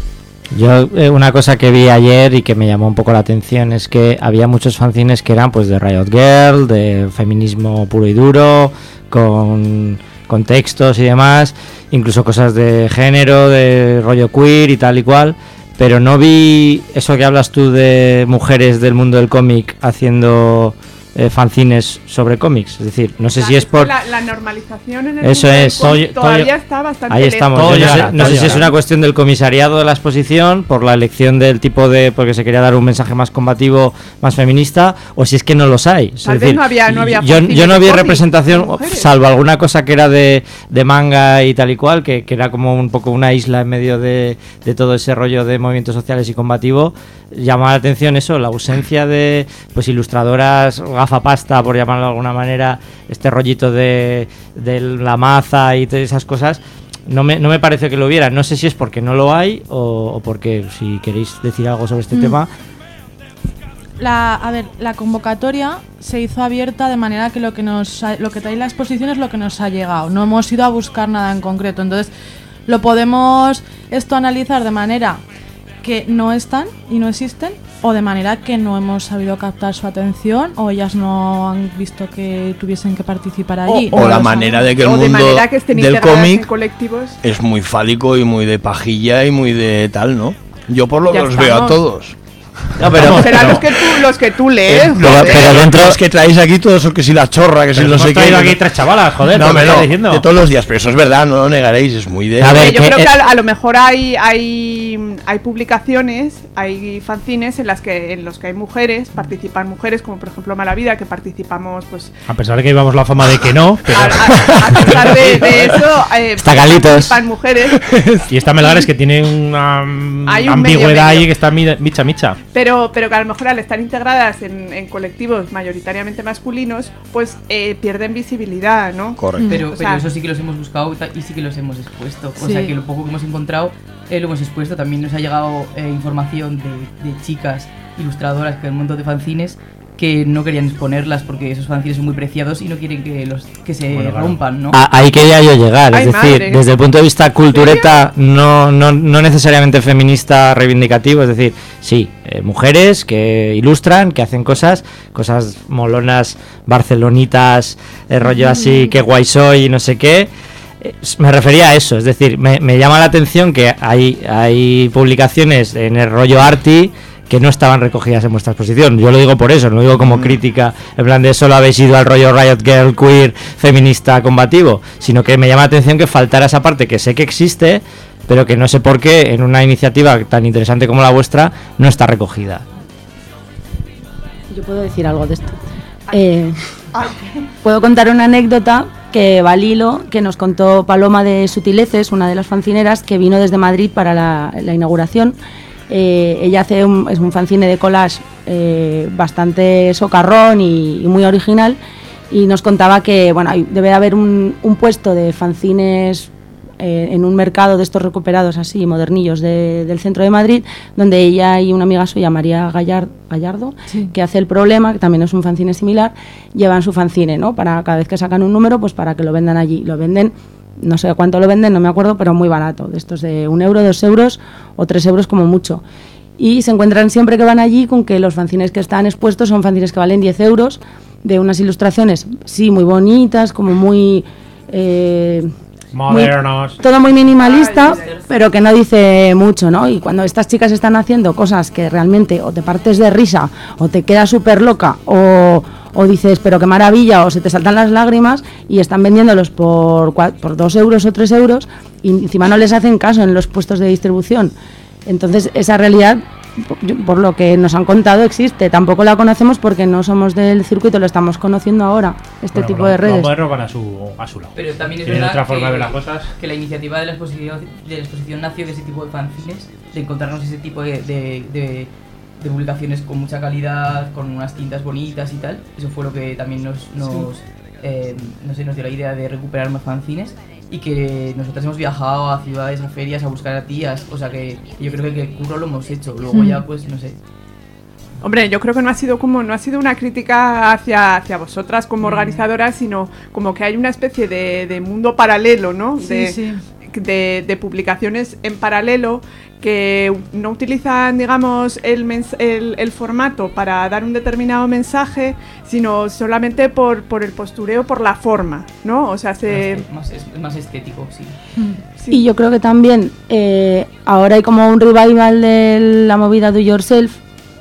Yo eh, una cosa que vi ayer y que me llamó un poco la atención es que había muchos fanzines que eran pues de Riot Girl, de feminismo puro y duro, con, con textos y demás, incluso cosas de género, de rollo queer y tal y cual, pero no vi eso que hablas tú de mujeres del mundo del cómic haciendo eh, fanzines sobre cómics. Es decir, no sé la, si es por... La, la normalización en el Eso mundo es. del cómic Todo, todavía todo, está bastante ahí estamos. lento. Yo no sé, llegará, no sé si llegará. es una cuestión del comisariado de la exposición, por la elección del tipo de... porque se quería dar un mensaje más combativo, más feminista, o si es que no los hay. Es Tal vez decir, no había, no había yo, fanzines yo no de vi cómics representación, de mujeres. salvo alguna cosa que era de, de manga y tal y cual, que, que era como un poco una isla en medio de, de todo ese rollo de movimientos sociales y combativo. Llamaba la atención eso, la ausencia de pues ilustradoras gafapasta, por llamarlo de alguna manera, este rollito de, de la maza y todas esas cosas. No me, no me parece que lo hubiera. No sé si es porque no lo hay o, o porque, si queréis decir algo sobre este Mm. tema. La, a ver, la convocatoria se hizo abierta de manera que lo que nos ha- lo que trae la exposición es lo que nos ha llegado. No hemos ido a buscar nada en concreto. Entonces, lo podemos esto analizar de manera que no están y no existen, o de manera que no hemos sabido captar su atención, o ellas no han visto que tuviesen que participar allí. O, o No la lo manera sabemos. de que el O de mundo manera que estén del integradas en cómic colectivos. es muy fálico y muy de pajilla y muy de tal, ¿no? Yo por lo Ya que los veo a estamos. todos. No, pero, Serán pero- los que tú, los que tú lees. Eh, pero- joder, pero dentro- los que traéis aquí todos, que si la chorra, que si Pero no hemos sé qué. traído que- aquí tres chavalas, joder, no, ¿qué hombre, estás no, diciendo? de todos los días, pero eso es verdad, no lo negaréis, es muy de... A ver, Yo que- creo que eh, a, a lo mejor hay, hay, hay publicaciones, hay fanzines en las que en los que hay mujeres, participan mujeres, como por ejemplo Malavida, que participamos pues A pesar de que íbamos la fama de que no, pero... a, a- a pesar de, de eso, eh, Está Galitos. participan mujeres, Y esta Melgares que tiene una Hay un ambigüedad medio, ahí medio. que está mi- micha micha. pero, pero que a lo mejor al estar integradas en, en colectivos mayoritariamente masculinos, pues eh, pierden visibilidad, ¿no? Correcto. Pero, O pero sea- eso sí que los hemos buscado y ta- y sí que los hemos expuesto. O Sí. sea que lo poco que hemos encontrado eh, lo hemos expuesto. También nos ha llegado eh, información de, de chicas ilustradoras que del mundo de fanzines que no querían exponerlas porque esos fanzines son muy preciados y no quieren que los que se Bueno, claro. rompan, ¿no? A- ahí quería yo llegar, Ay, es decir, madre. desde el punto de vista cultureta, no, no, no necesariamente feminista reivindicativo, es decir, sí, eh, mujeres que ilustran, que hacen cosas, cosas molonas, barcelonitas, eh, rollo así, que guay soy y no sé qué. Eh, Me refería a eso, es decir, me, me llama la atención que hay, hay publicaciones en el rollo arty que no estaban recogidas en vuestra exposición. Yo lo digo por eso, no lo digo como crítica, en plan de solo habéis ido al rollo Riot Girl, queer, feminista, combativo, sino que me llama la atención que faltara esa parte que sé que existe, pero que no sé por qué en una iniciativa tan interesante como la vuestra no está recogida. Yo puedo decir algo de esto. Eh, puedo contar una anécdota que va al hilo, que nos contó Paloma de Sutileces, una de las fancineras, que vino desde Madrid para la, la inauguración. Eh, ella hace un, es un fanzine de collage eh, bastante socarrón y, y muy original, y nos contaba que bueno, hay- debe de haber un, un puesto de fanzines eh, en un mercado de estos recuperados así, modernillos de, del centro de Madrid, donde ella y una amiga suya, María Gallard, Gallardo, sí. que hace El Problema, que también es un fanzine similar, llevan su fanzine, ¿no? Para cada vez que sacan un número, pues para que lo vendan allí. Lo venden, no sé cuánto lo venden, no me acuerdo, pero muy barato, de estos de un euro, dos euros o tres euros como mucho. Y se encuentran siempre que van allí con que los fanzines que están expuestos son fanzines que valen diez euros, de unas ilustraciones, sí, muy bonitas, como muy... Eh, modernos. Muy, todo muy minimalista, pero que no dice mucho, ¿no? Y cuando estas chicas están haciendo cosas que realmente o te partes de risa, o te quedas súper loca, o, o dices, pero qué maravilla, o se te saltan las lágrimas, y están vendiéndolos por, por dos euros o tres euros, y encima no les hacen caso en los puestos de distribución. Entonces, esa realidad, por lo que nos han contado, existe. Tampoco la conocemos porque no somos del circuito, lo estamos conociendo ahora, este bueno, tipo lo, de redes. Los modernos van a su, a su lado. Pero también es Tienen verdad otra forma que, de ver las cosas. que la iniciativa de la exposición, de la exposición nació de ese tipo de fanzines, de encontrarnos ese tipo de, de, de, de publicaciones con mucha calidad, con unas tintas bonitas y tal. Eso fue lo que también nos, nos, sí. eh, no sé, nos dio la idea de recuperar más fanzines. Y que nosotros hemos viajado a ciudades, a ferias, a buscar a tías, o sea que yo creo que el curro lo hemos hecho, luego mm. ya pues no sé. Hombre, yo creo que no ha sido como no ha sido una crítica hacia, hacia vosotras como mm. organizadoras, sino como que hay una especie de, de mundo paralelo, ¿no? Sí, de, sí. De, de publicaciones en paralelo que no utilizan, digamos, el, mens el, el formato para dar un determinado mensaje, sino solamente por, por el postureo, por la forma, ¿no? O sea, se... es más, es más estético, sí. sí. Y yo creo que también eh, ahora hay como un revival de la movida Do Yourself,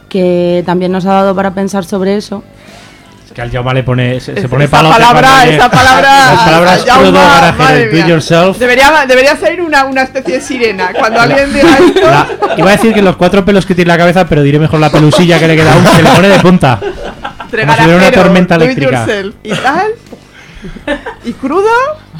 que también nos ha dado para pensar sobre eso. Que al Jaume le pone, se, se pone esa palo. Palabra, esa palabra, las palabras crudo garaje, do yourself. Debería, debería ser una, una especie de sirena. Cuando alguien diga esto. La, iba a decir que los cuatro pelos que tiene la cabeza, pero diré mejor la pelusilla que le queda aún, que le pone de punta. Como si hubiera una tormenta eléctrica. ¿Y tal? ¿Y crudo?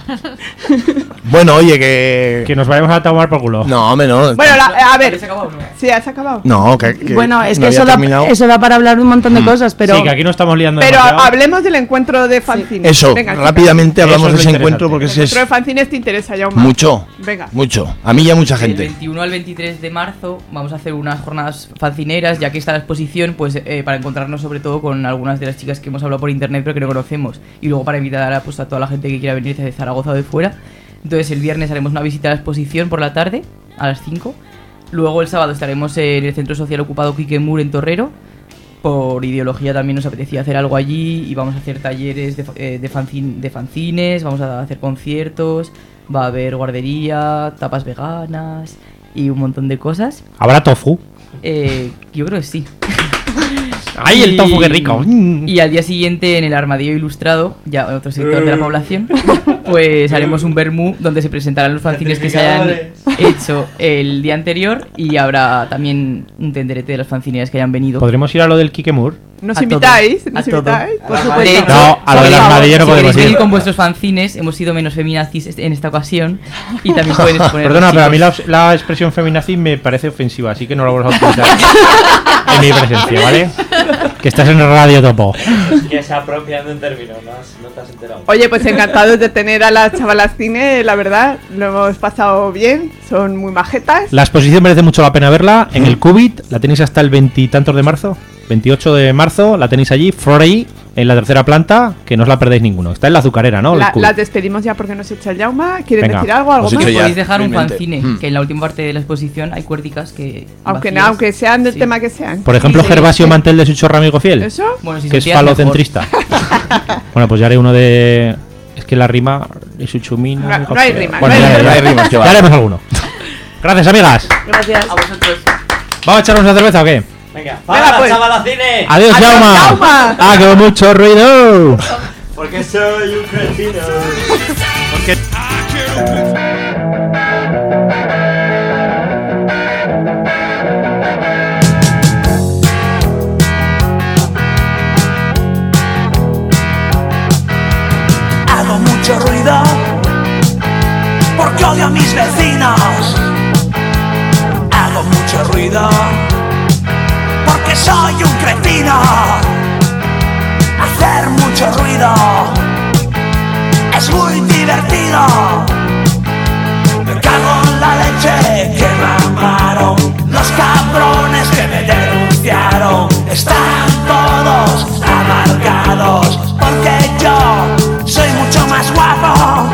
Bueno, oye, que... Que nos vayamos a tomar por culo. No, hombre, no. Bueno, la, a ver... ¿Se ha acabado? Sí, has acabado. No, que, que bueno, es no que eso da, eso da para hablar de un montón de mm. cosas, pero... Sí, que aquí no estamos liando Pero demasiado. Hablemos del encuentro de fanzines. Eso, Venga, rápidamente hablamos eso de ese encuentro porque el es... El encuentro de fanzines te interesa, Jaume. Mucho. Venga. Mucho. A mí y a mucha gente. Del veintiuno al veintitrés de marzo vamos a hacer unas jornadas fancineras, ya que está la exposición, pues eh, para encontrarnos sobre todo con algunas de las chicas que hemos hablado por internet pero que no conocemos. Y luego para invitar a, pues, a toda la gente que quiera venir de Zaragoza o de fuera. Entonces el viernes haremos una visita a la exposición por la tarde, a las cinco. Luego el sábado estaremos en el Centro Social Ocupado Quique Mur en Torrero. Por ideología también nos apetecía hacer algo allí y vamos a hacer talleres de, eh, de, fanzin, de fanzines, vamos a hacer conciertos, va a haber guardería, tapas veganas y un montón de cosas. ¿Habrá tofu? Eh, yo creo que sí. ¡Ay, el tofu, qué rico! Y al día siguiente en el Armadillo Ilustrado, ya otro sector de la población, pues haremos un vermú donde se presentarán los fanzines que se hayan hecho el día anterior y habrá también un tenderete de las fanzineras que hayan venido. ¿Podremos ir a lo del Kikemur? ¿Nos A invitáis? todo, ¿Nos a todo. invitáis? Por supuesto. No, a lo del armadillo no si podemos queréis venir ir. con vuestros fanzines, hemos sido menos feminazis en esta ocasión y también pueden exponer. Perdona, pero a mí la, la expresión feminazi me parece ofensiva, así que no la vamos a utilizar en mi presencia, ¿vale? Que estás en Radio Topo. Que se apropian de un término, ¿no? No te has enterado. Oye, pues encantados de tener a las chavalas cine, la verdad, lo hemos pasado bien, son muy majetas. La exposición merece mucho la pena verla en el Cubit, la tenéis hasta el veintitantos de marzo, veintiocho de marzo, la tenéis allí, Frey, en la tercera planta, que no os la perdéis ninguno. Está en la azucarera, ¿no? La, las despedimos ya porque nos echa el Jauma. ¿Quieren Venga, decir algo? ¿Algo más? Podéis dejar un realmente. fanzine, Mm. que en la última parte de la exposición hay cuerdicas que... Aunque, no, vacías. aunque sean del Sí. tema que sean. Por ejemplo, Sí, sí, Gervasio sí. Mantel de su chorra amigo fiel, ¿Eso? Bueno, si que es sentías falocentrista. Bueno, pues ya haré uno de... Es que la rima de su chumina... No, no hay rima, Bueno, no hay ya, rima. ya, No hay rimas, que va. ya haremos alguno. Gracias, amigas. Gracias. A vosotros. ¿Vamos a echarnos una cerveza o qué? Venga, Venga, para pues. chavala cine. Adiós, Adiós, Jauma. Jauma. Hago mucho ruido. Porque soy un cretino. Porque... Hago mucho ruido porque odio a mis vecinos. Hago mucho ruido porque soy un cretino. Hacer mucho ruido es muy divertido. están todos amargados, porque yo soy mucho más guapo.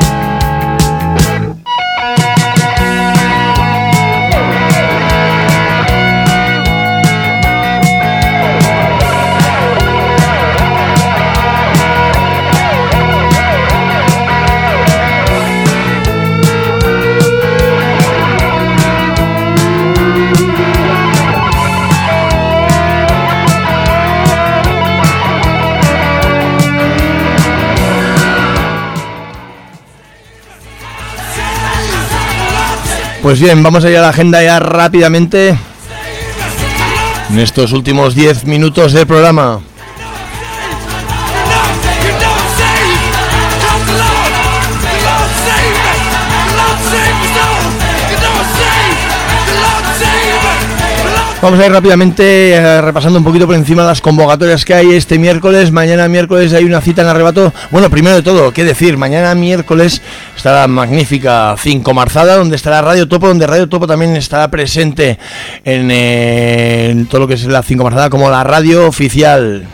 Pues bien, vamos a ir a la agenda ya rápidamente en estos últimos diez minutos del programa. Vamos a ir rápidamente eh, repasando un poquito por encima las convocatorias que hay este miércoles. Mañana miércoles hay una cita en Arrebato. Bueno, primero de todo, ¿qué decir? Mañana miércoles estará la magnífica Cinco Marzada, donde estará Radio Topo, donde Radio Topo también estará presente en, eh, en todo lo que es la Cinco Marzada como la radio oficial.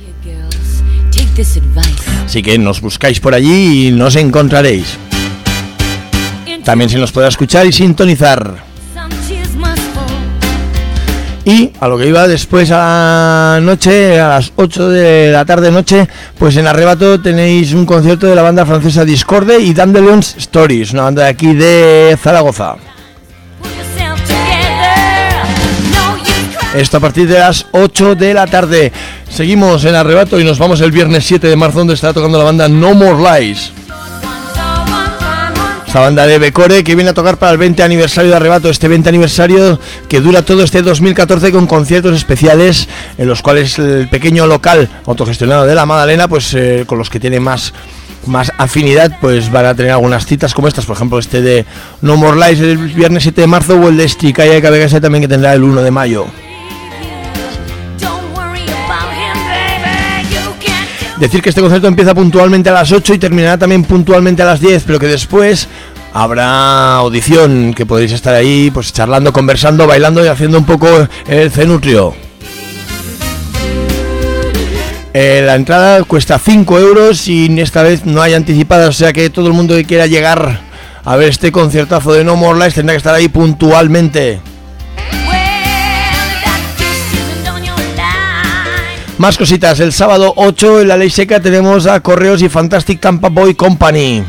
Así que nos buscáis por allí y nos encontraréis. También se nos podrá escuchar y sintonizar. Y a lo que iba después a la noche, a las ocho de la tarde noche, pues en Arrebato tenéis un concierto de la banda francesa Discorde y Dandelions Stories, una banda de aquí de Zaragoza. Esto a partir de las ocho de la tarde. Seguimos en Arrebato y nos vamos el viernes siete de marzo, donde estará tocando la banda No More Lies. Esta banda de Becore que viene a tocar para el veinte aniversario de Arrebato, este veinte aniversario que dura todo este dos mil catorce con conciertos especiales en los cuales el pequeño local autogestionado de la Madalena, pues eh, con los que tiene más, más afinidad, pues van a tener algunas citas como estas, por ejemplo este de No More Lies el viernes siete de marzo o el de Stricaya y Cabegase también que tendrá el uno de mayo. Decir que este concierto empieza puntualmente a las ocho y terminará también puntualmente a las diez, pero que después habrá audición, que podréis estar ahí pues charlando, conversando, bailando y haciendo un poco el cenutrio. Eh, la entrada cuesta cinco euros y esta vez no hay anticipadas, o sea que todo el mundo que quiera llegar a ver este conciertazo de No More Lies tendrá que estar ahí puntualmente. Más cositas, el sábado ocho en la Ley Seca tenemos a Correos y Fantastic Tampa Boy Company.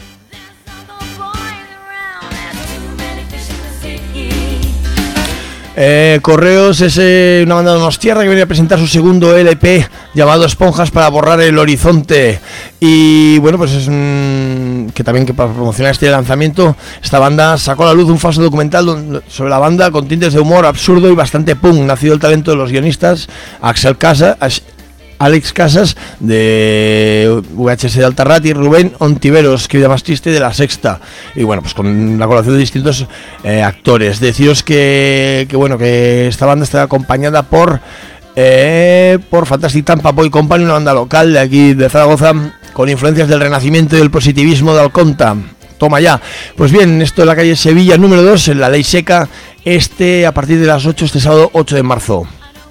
Eh, Correos es eh, una banda de Donostierra que viene a presentar su segundo L P llamado Esponjas para borrar el horizonte. Y bueno, pues es un, que también que para promocionar este lanzamiento, esta banda sacó a la luz un falso documental sobre la banda con tintes de humor absurdo y bastante punk. Nacido el talento de los guionistas Axel Casas, Alex Casas de V H S de Altarrat y Rubén Ontiveros, que vida más triste, de La Sexta. Y bueno, pues con la colaboración de distintos eh, actores. Deciros que, que bueno, que esta banda está acompañada por eh, por Fantastic Tampa Boy Company, una banda local de aquí de Zaragoza con influencias del renacimiento y del positivismo de Alconta. Toma ya. Pues bien, esto en la calle Sevilla número dos, en la Ley Seca, este a partir de las ocho, este sábado ocho de marzo.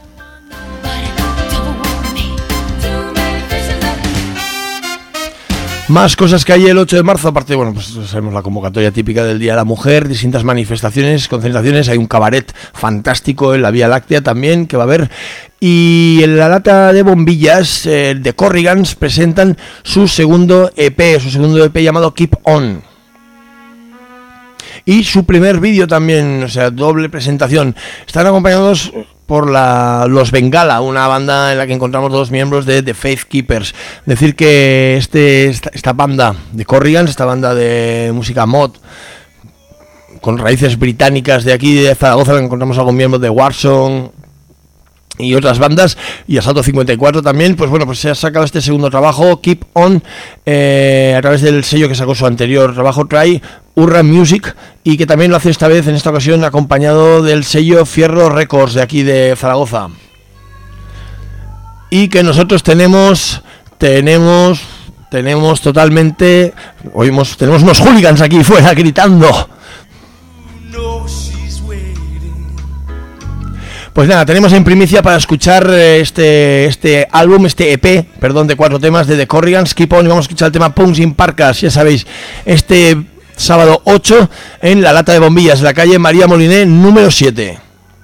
Más cosas que hay el ocho de marzo, aparte, bueno, pues sabemos la convocatoria típica del Día de la Mujer, distintas manifestaciones, concentraciones, hay un cabaret fantástico en la Vía Láctea también que va a haber, y en la lata de bombillas eh, de Corrigans presentan su segundo E P, su segundo E P llamado Keep On. Y su primer vídeo también, o sea, doble presentación. Están acompañados por la, los Bengala, una banda en la que encontramos dos miembros de The Faith Keepers. Decir que este, esta, esta banda de Corrigans, esta banda de música mod, con raíces británicas de aquí de Zaragoza, encontramos algún miembro de Warzone y otras bandas, y Asalto cincuenta y cuatro también, pues bueno, pues se ha sacado este segundo trabajo, Keep On, eh, a través del sello que sacó su anterior trabajo, Try, Urra Music, y que también lo hace esta vez, en esta ocasión, acompañado del sello Fierro Records de aquí de Zaragoza. Y que nosotros tenemos, tenemos, tenemos totalmente, oímos, tenemos unos hooligans aquí fuera gritando. Pues nada, tenemos en primicia para escuchar este este álbum, este E P, perdón, de cuatro temas de The Corrigans, Keep On, y vamos a escuchar el tema Punks in Parkas, ya sabéis, este sábado ocho en la Lata de Bombillas, en la calle María Moliné, número siete.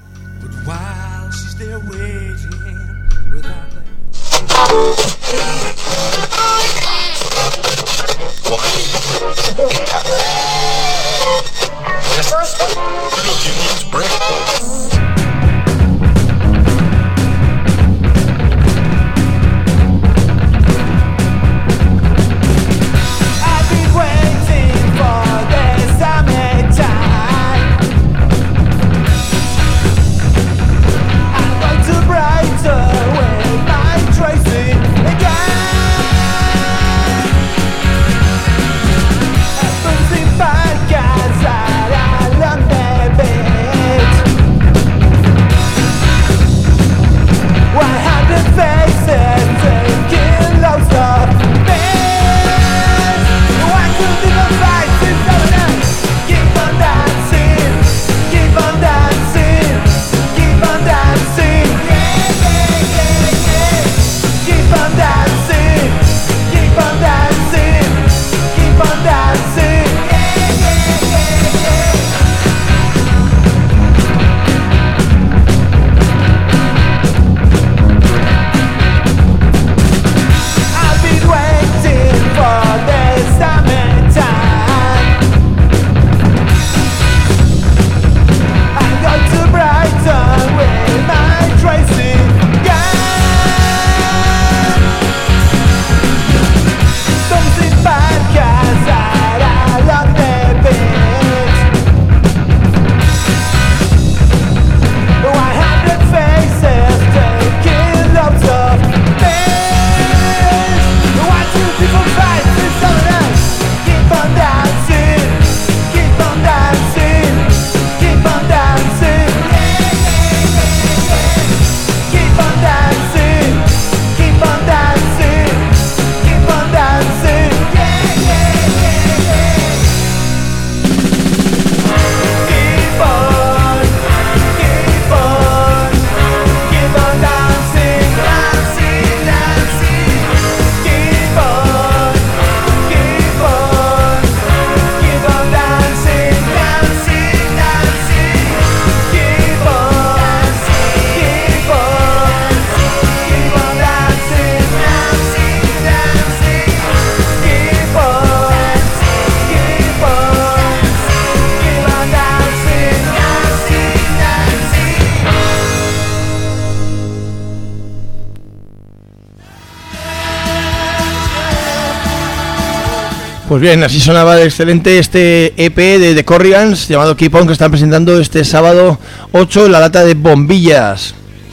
Pues bien, así sonaba de excelente este E P de The Corrigans llamado Keep On, que están presentando este sábado ocho en la Lata de Bombillas.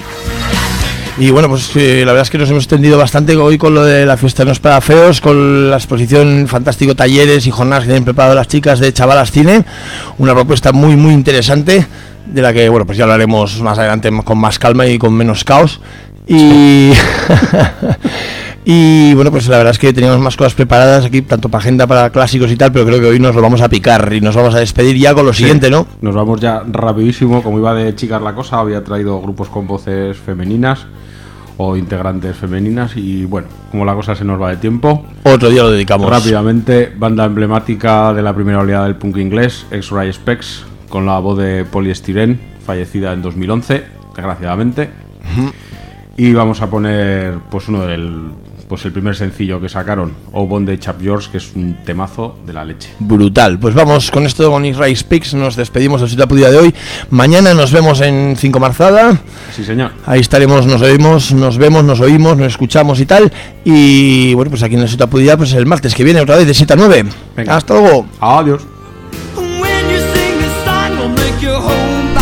Y bueno, pues eh, la verdad es que nos hemos extendido bastante hoy con lo de la fiesta No es para feos, con la exposición fantástico, talleres y jornadas que tienen preparado las chicas de Chavalas Cine. Una propuesta muy muy interesante, de la que bueno, pues ya hablaremos más adelante con más calma y con menos caos. Y y bueno, pues la verdad es que teníamos más cosas preparadas aquí, tanto para agenda, para clásicos y tal, pero creo que hoy nos lo vamos a picar y nos vamos a despedir ya con lo sí, siguiente, ¿no? Nos vamos ya rapidísimo, como iba de chicas la cosa, había traído grupos con voces femeninas o integrantes femeninas y bueno, como la cosa se nos va de tiempo, otro día lo dedicamos. Rápidamente, banda emblemática de la primera oleada del punk inglés, X-Ray Specs, con la voz de Polystyren, fallecida en dos mil once, desgraciadamente. Uh-huh. Y vamos a poner pues uno del pues el primer sencillo que sacaron, O Bond Chap Yours, que es un temazo de la leche. Brutal. Pues vamos con esto, con X-Ray Speaks, nos despedimos del Ciudad Pudida de hoy. Mañana nos vemos en Cinco Marzada. Sí, señor. Ahí estaremos, nos oímos, nos vemos, nos oímos, nos escuchamos y tal. Y bueno, pues aquí en el Ciudad Pudida, pues el martes que viene otra vez de siete a nueve. Venga. Hasta luego. Adiós. When you sing this song, will make your home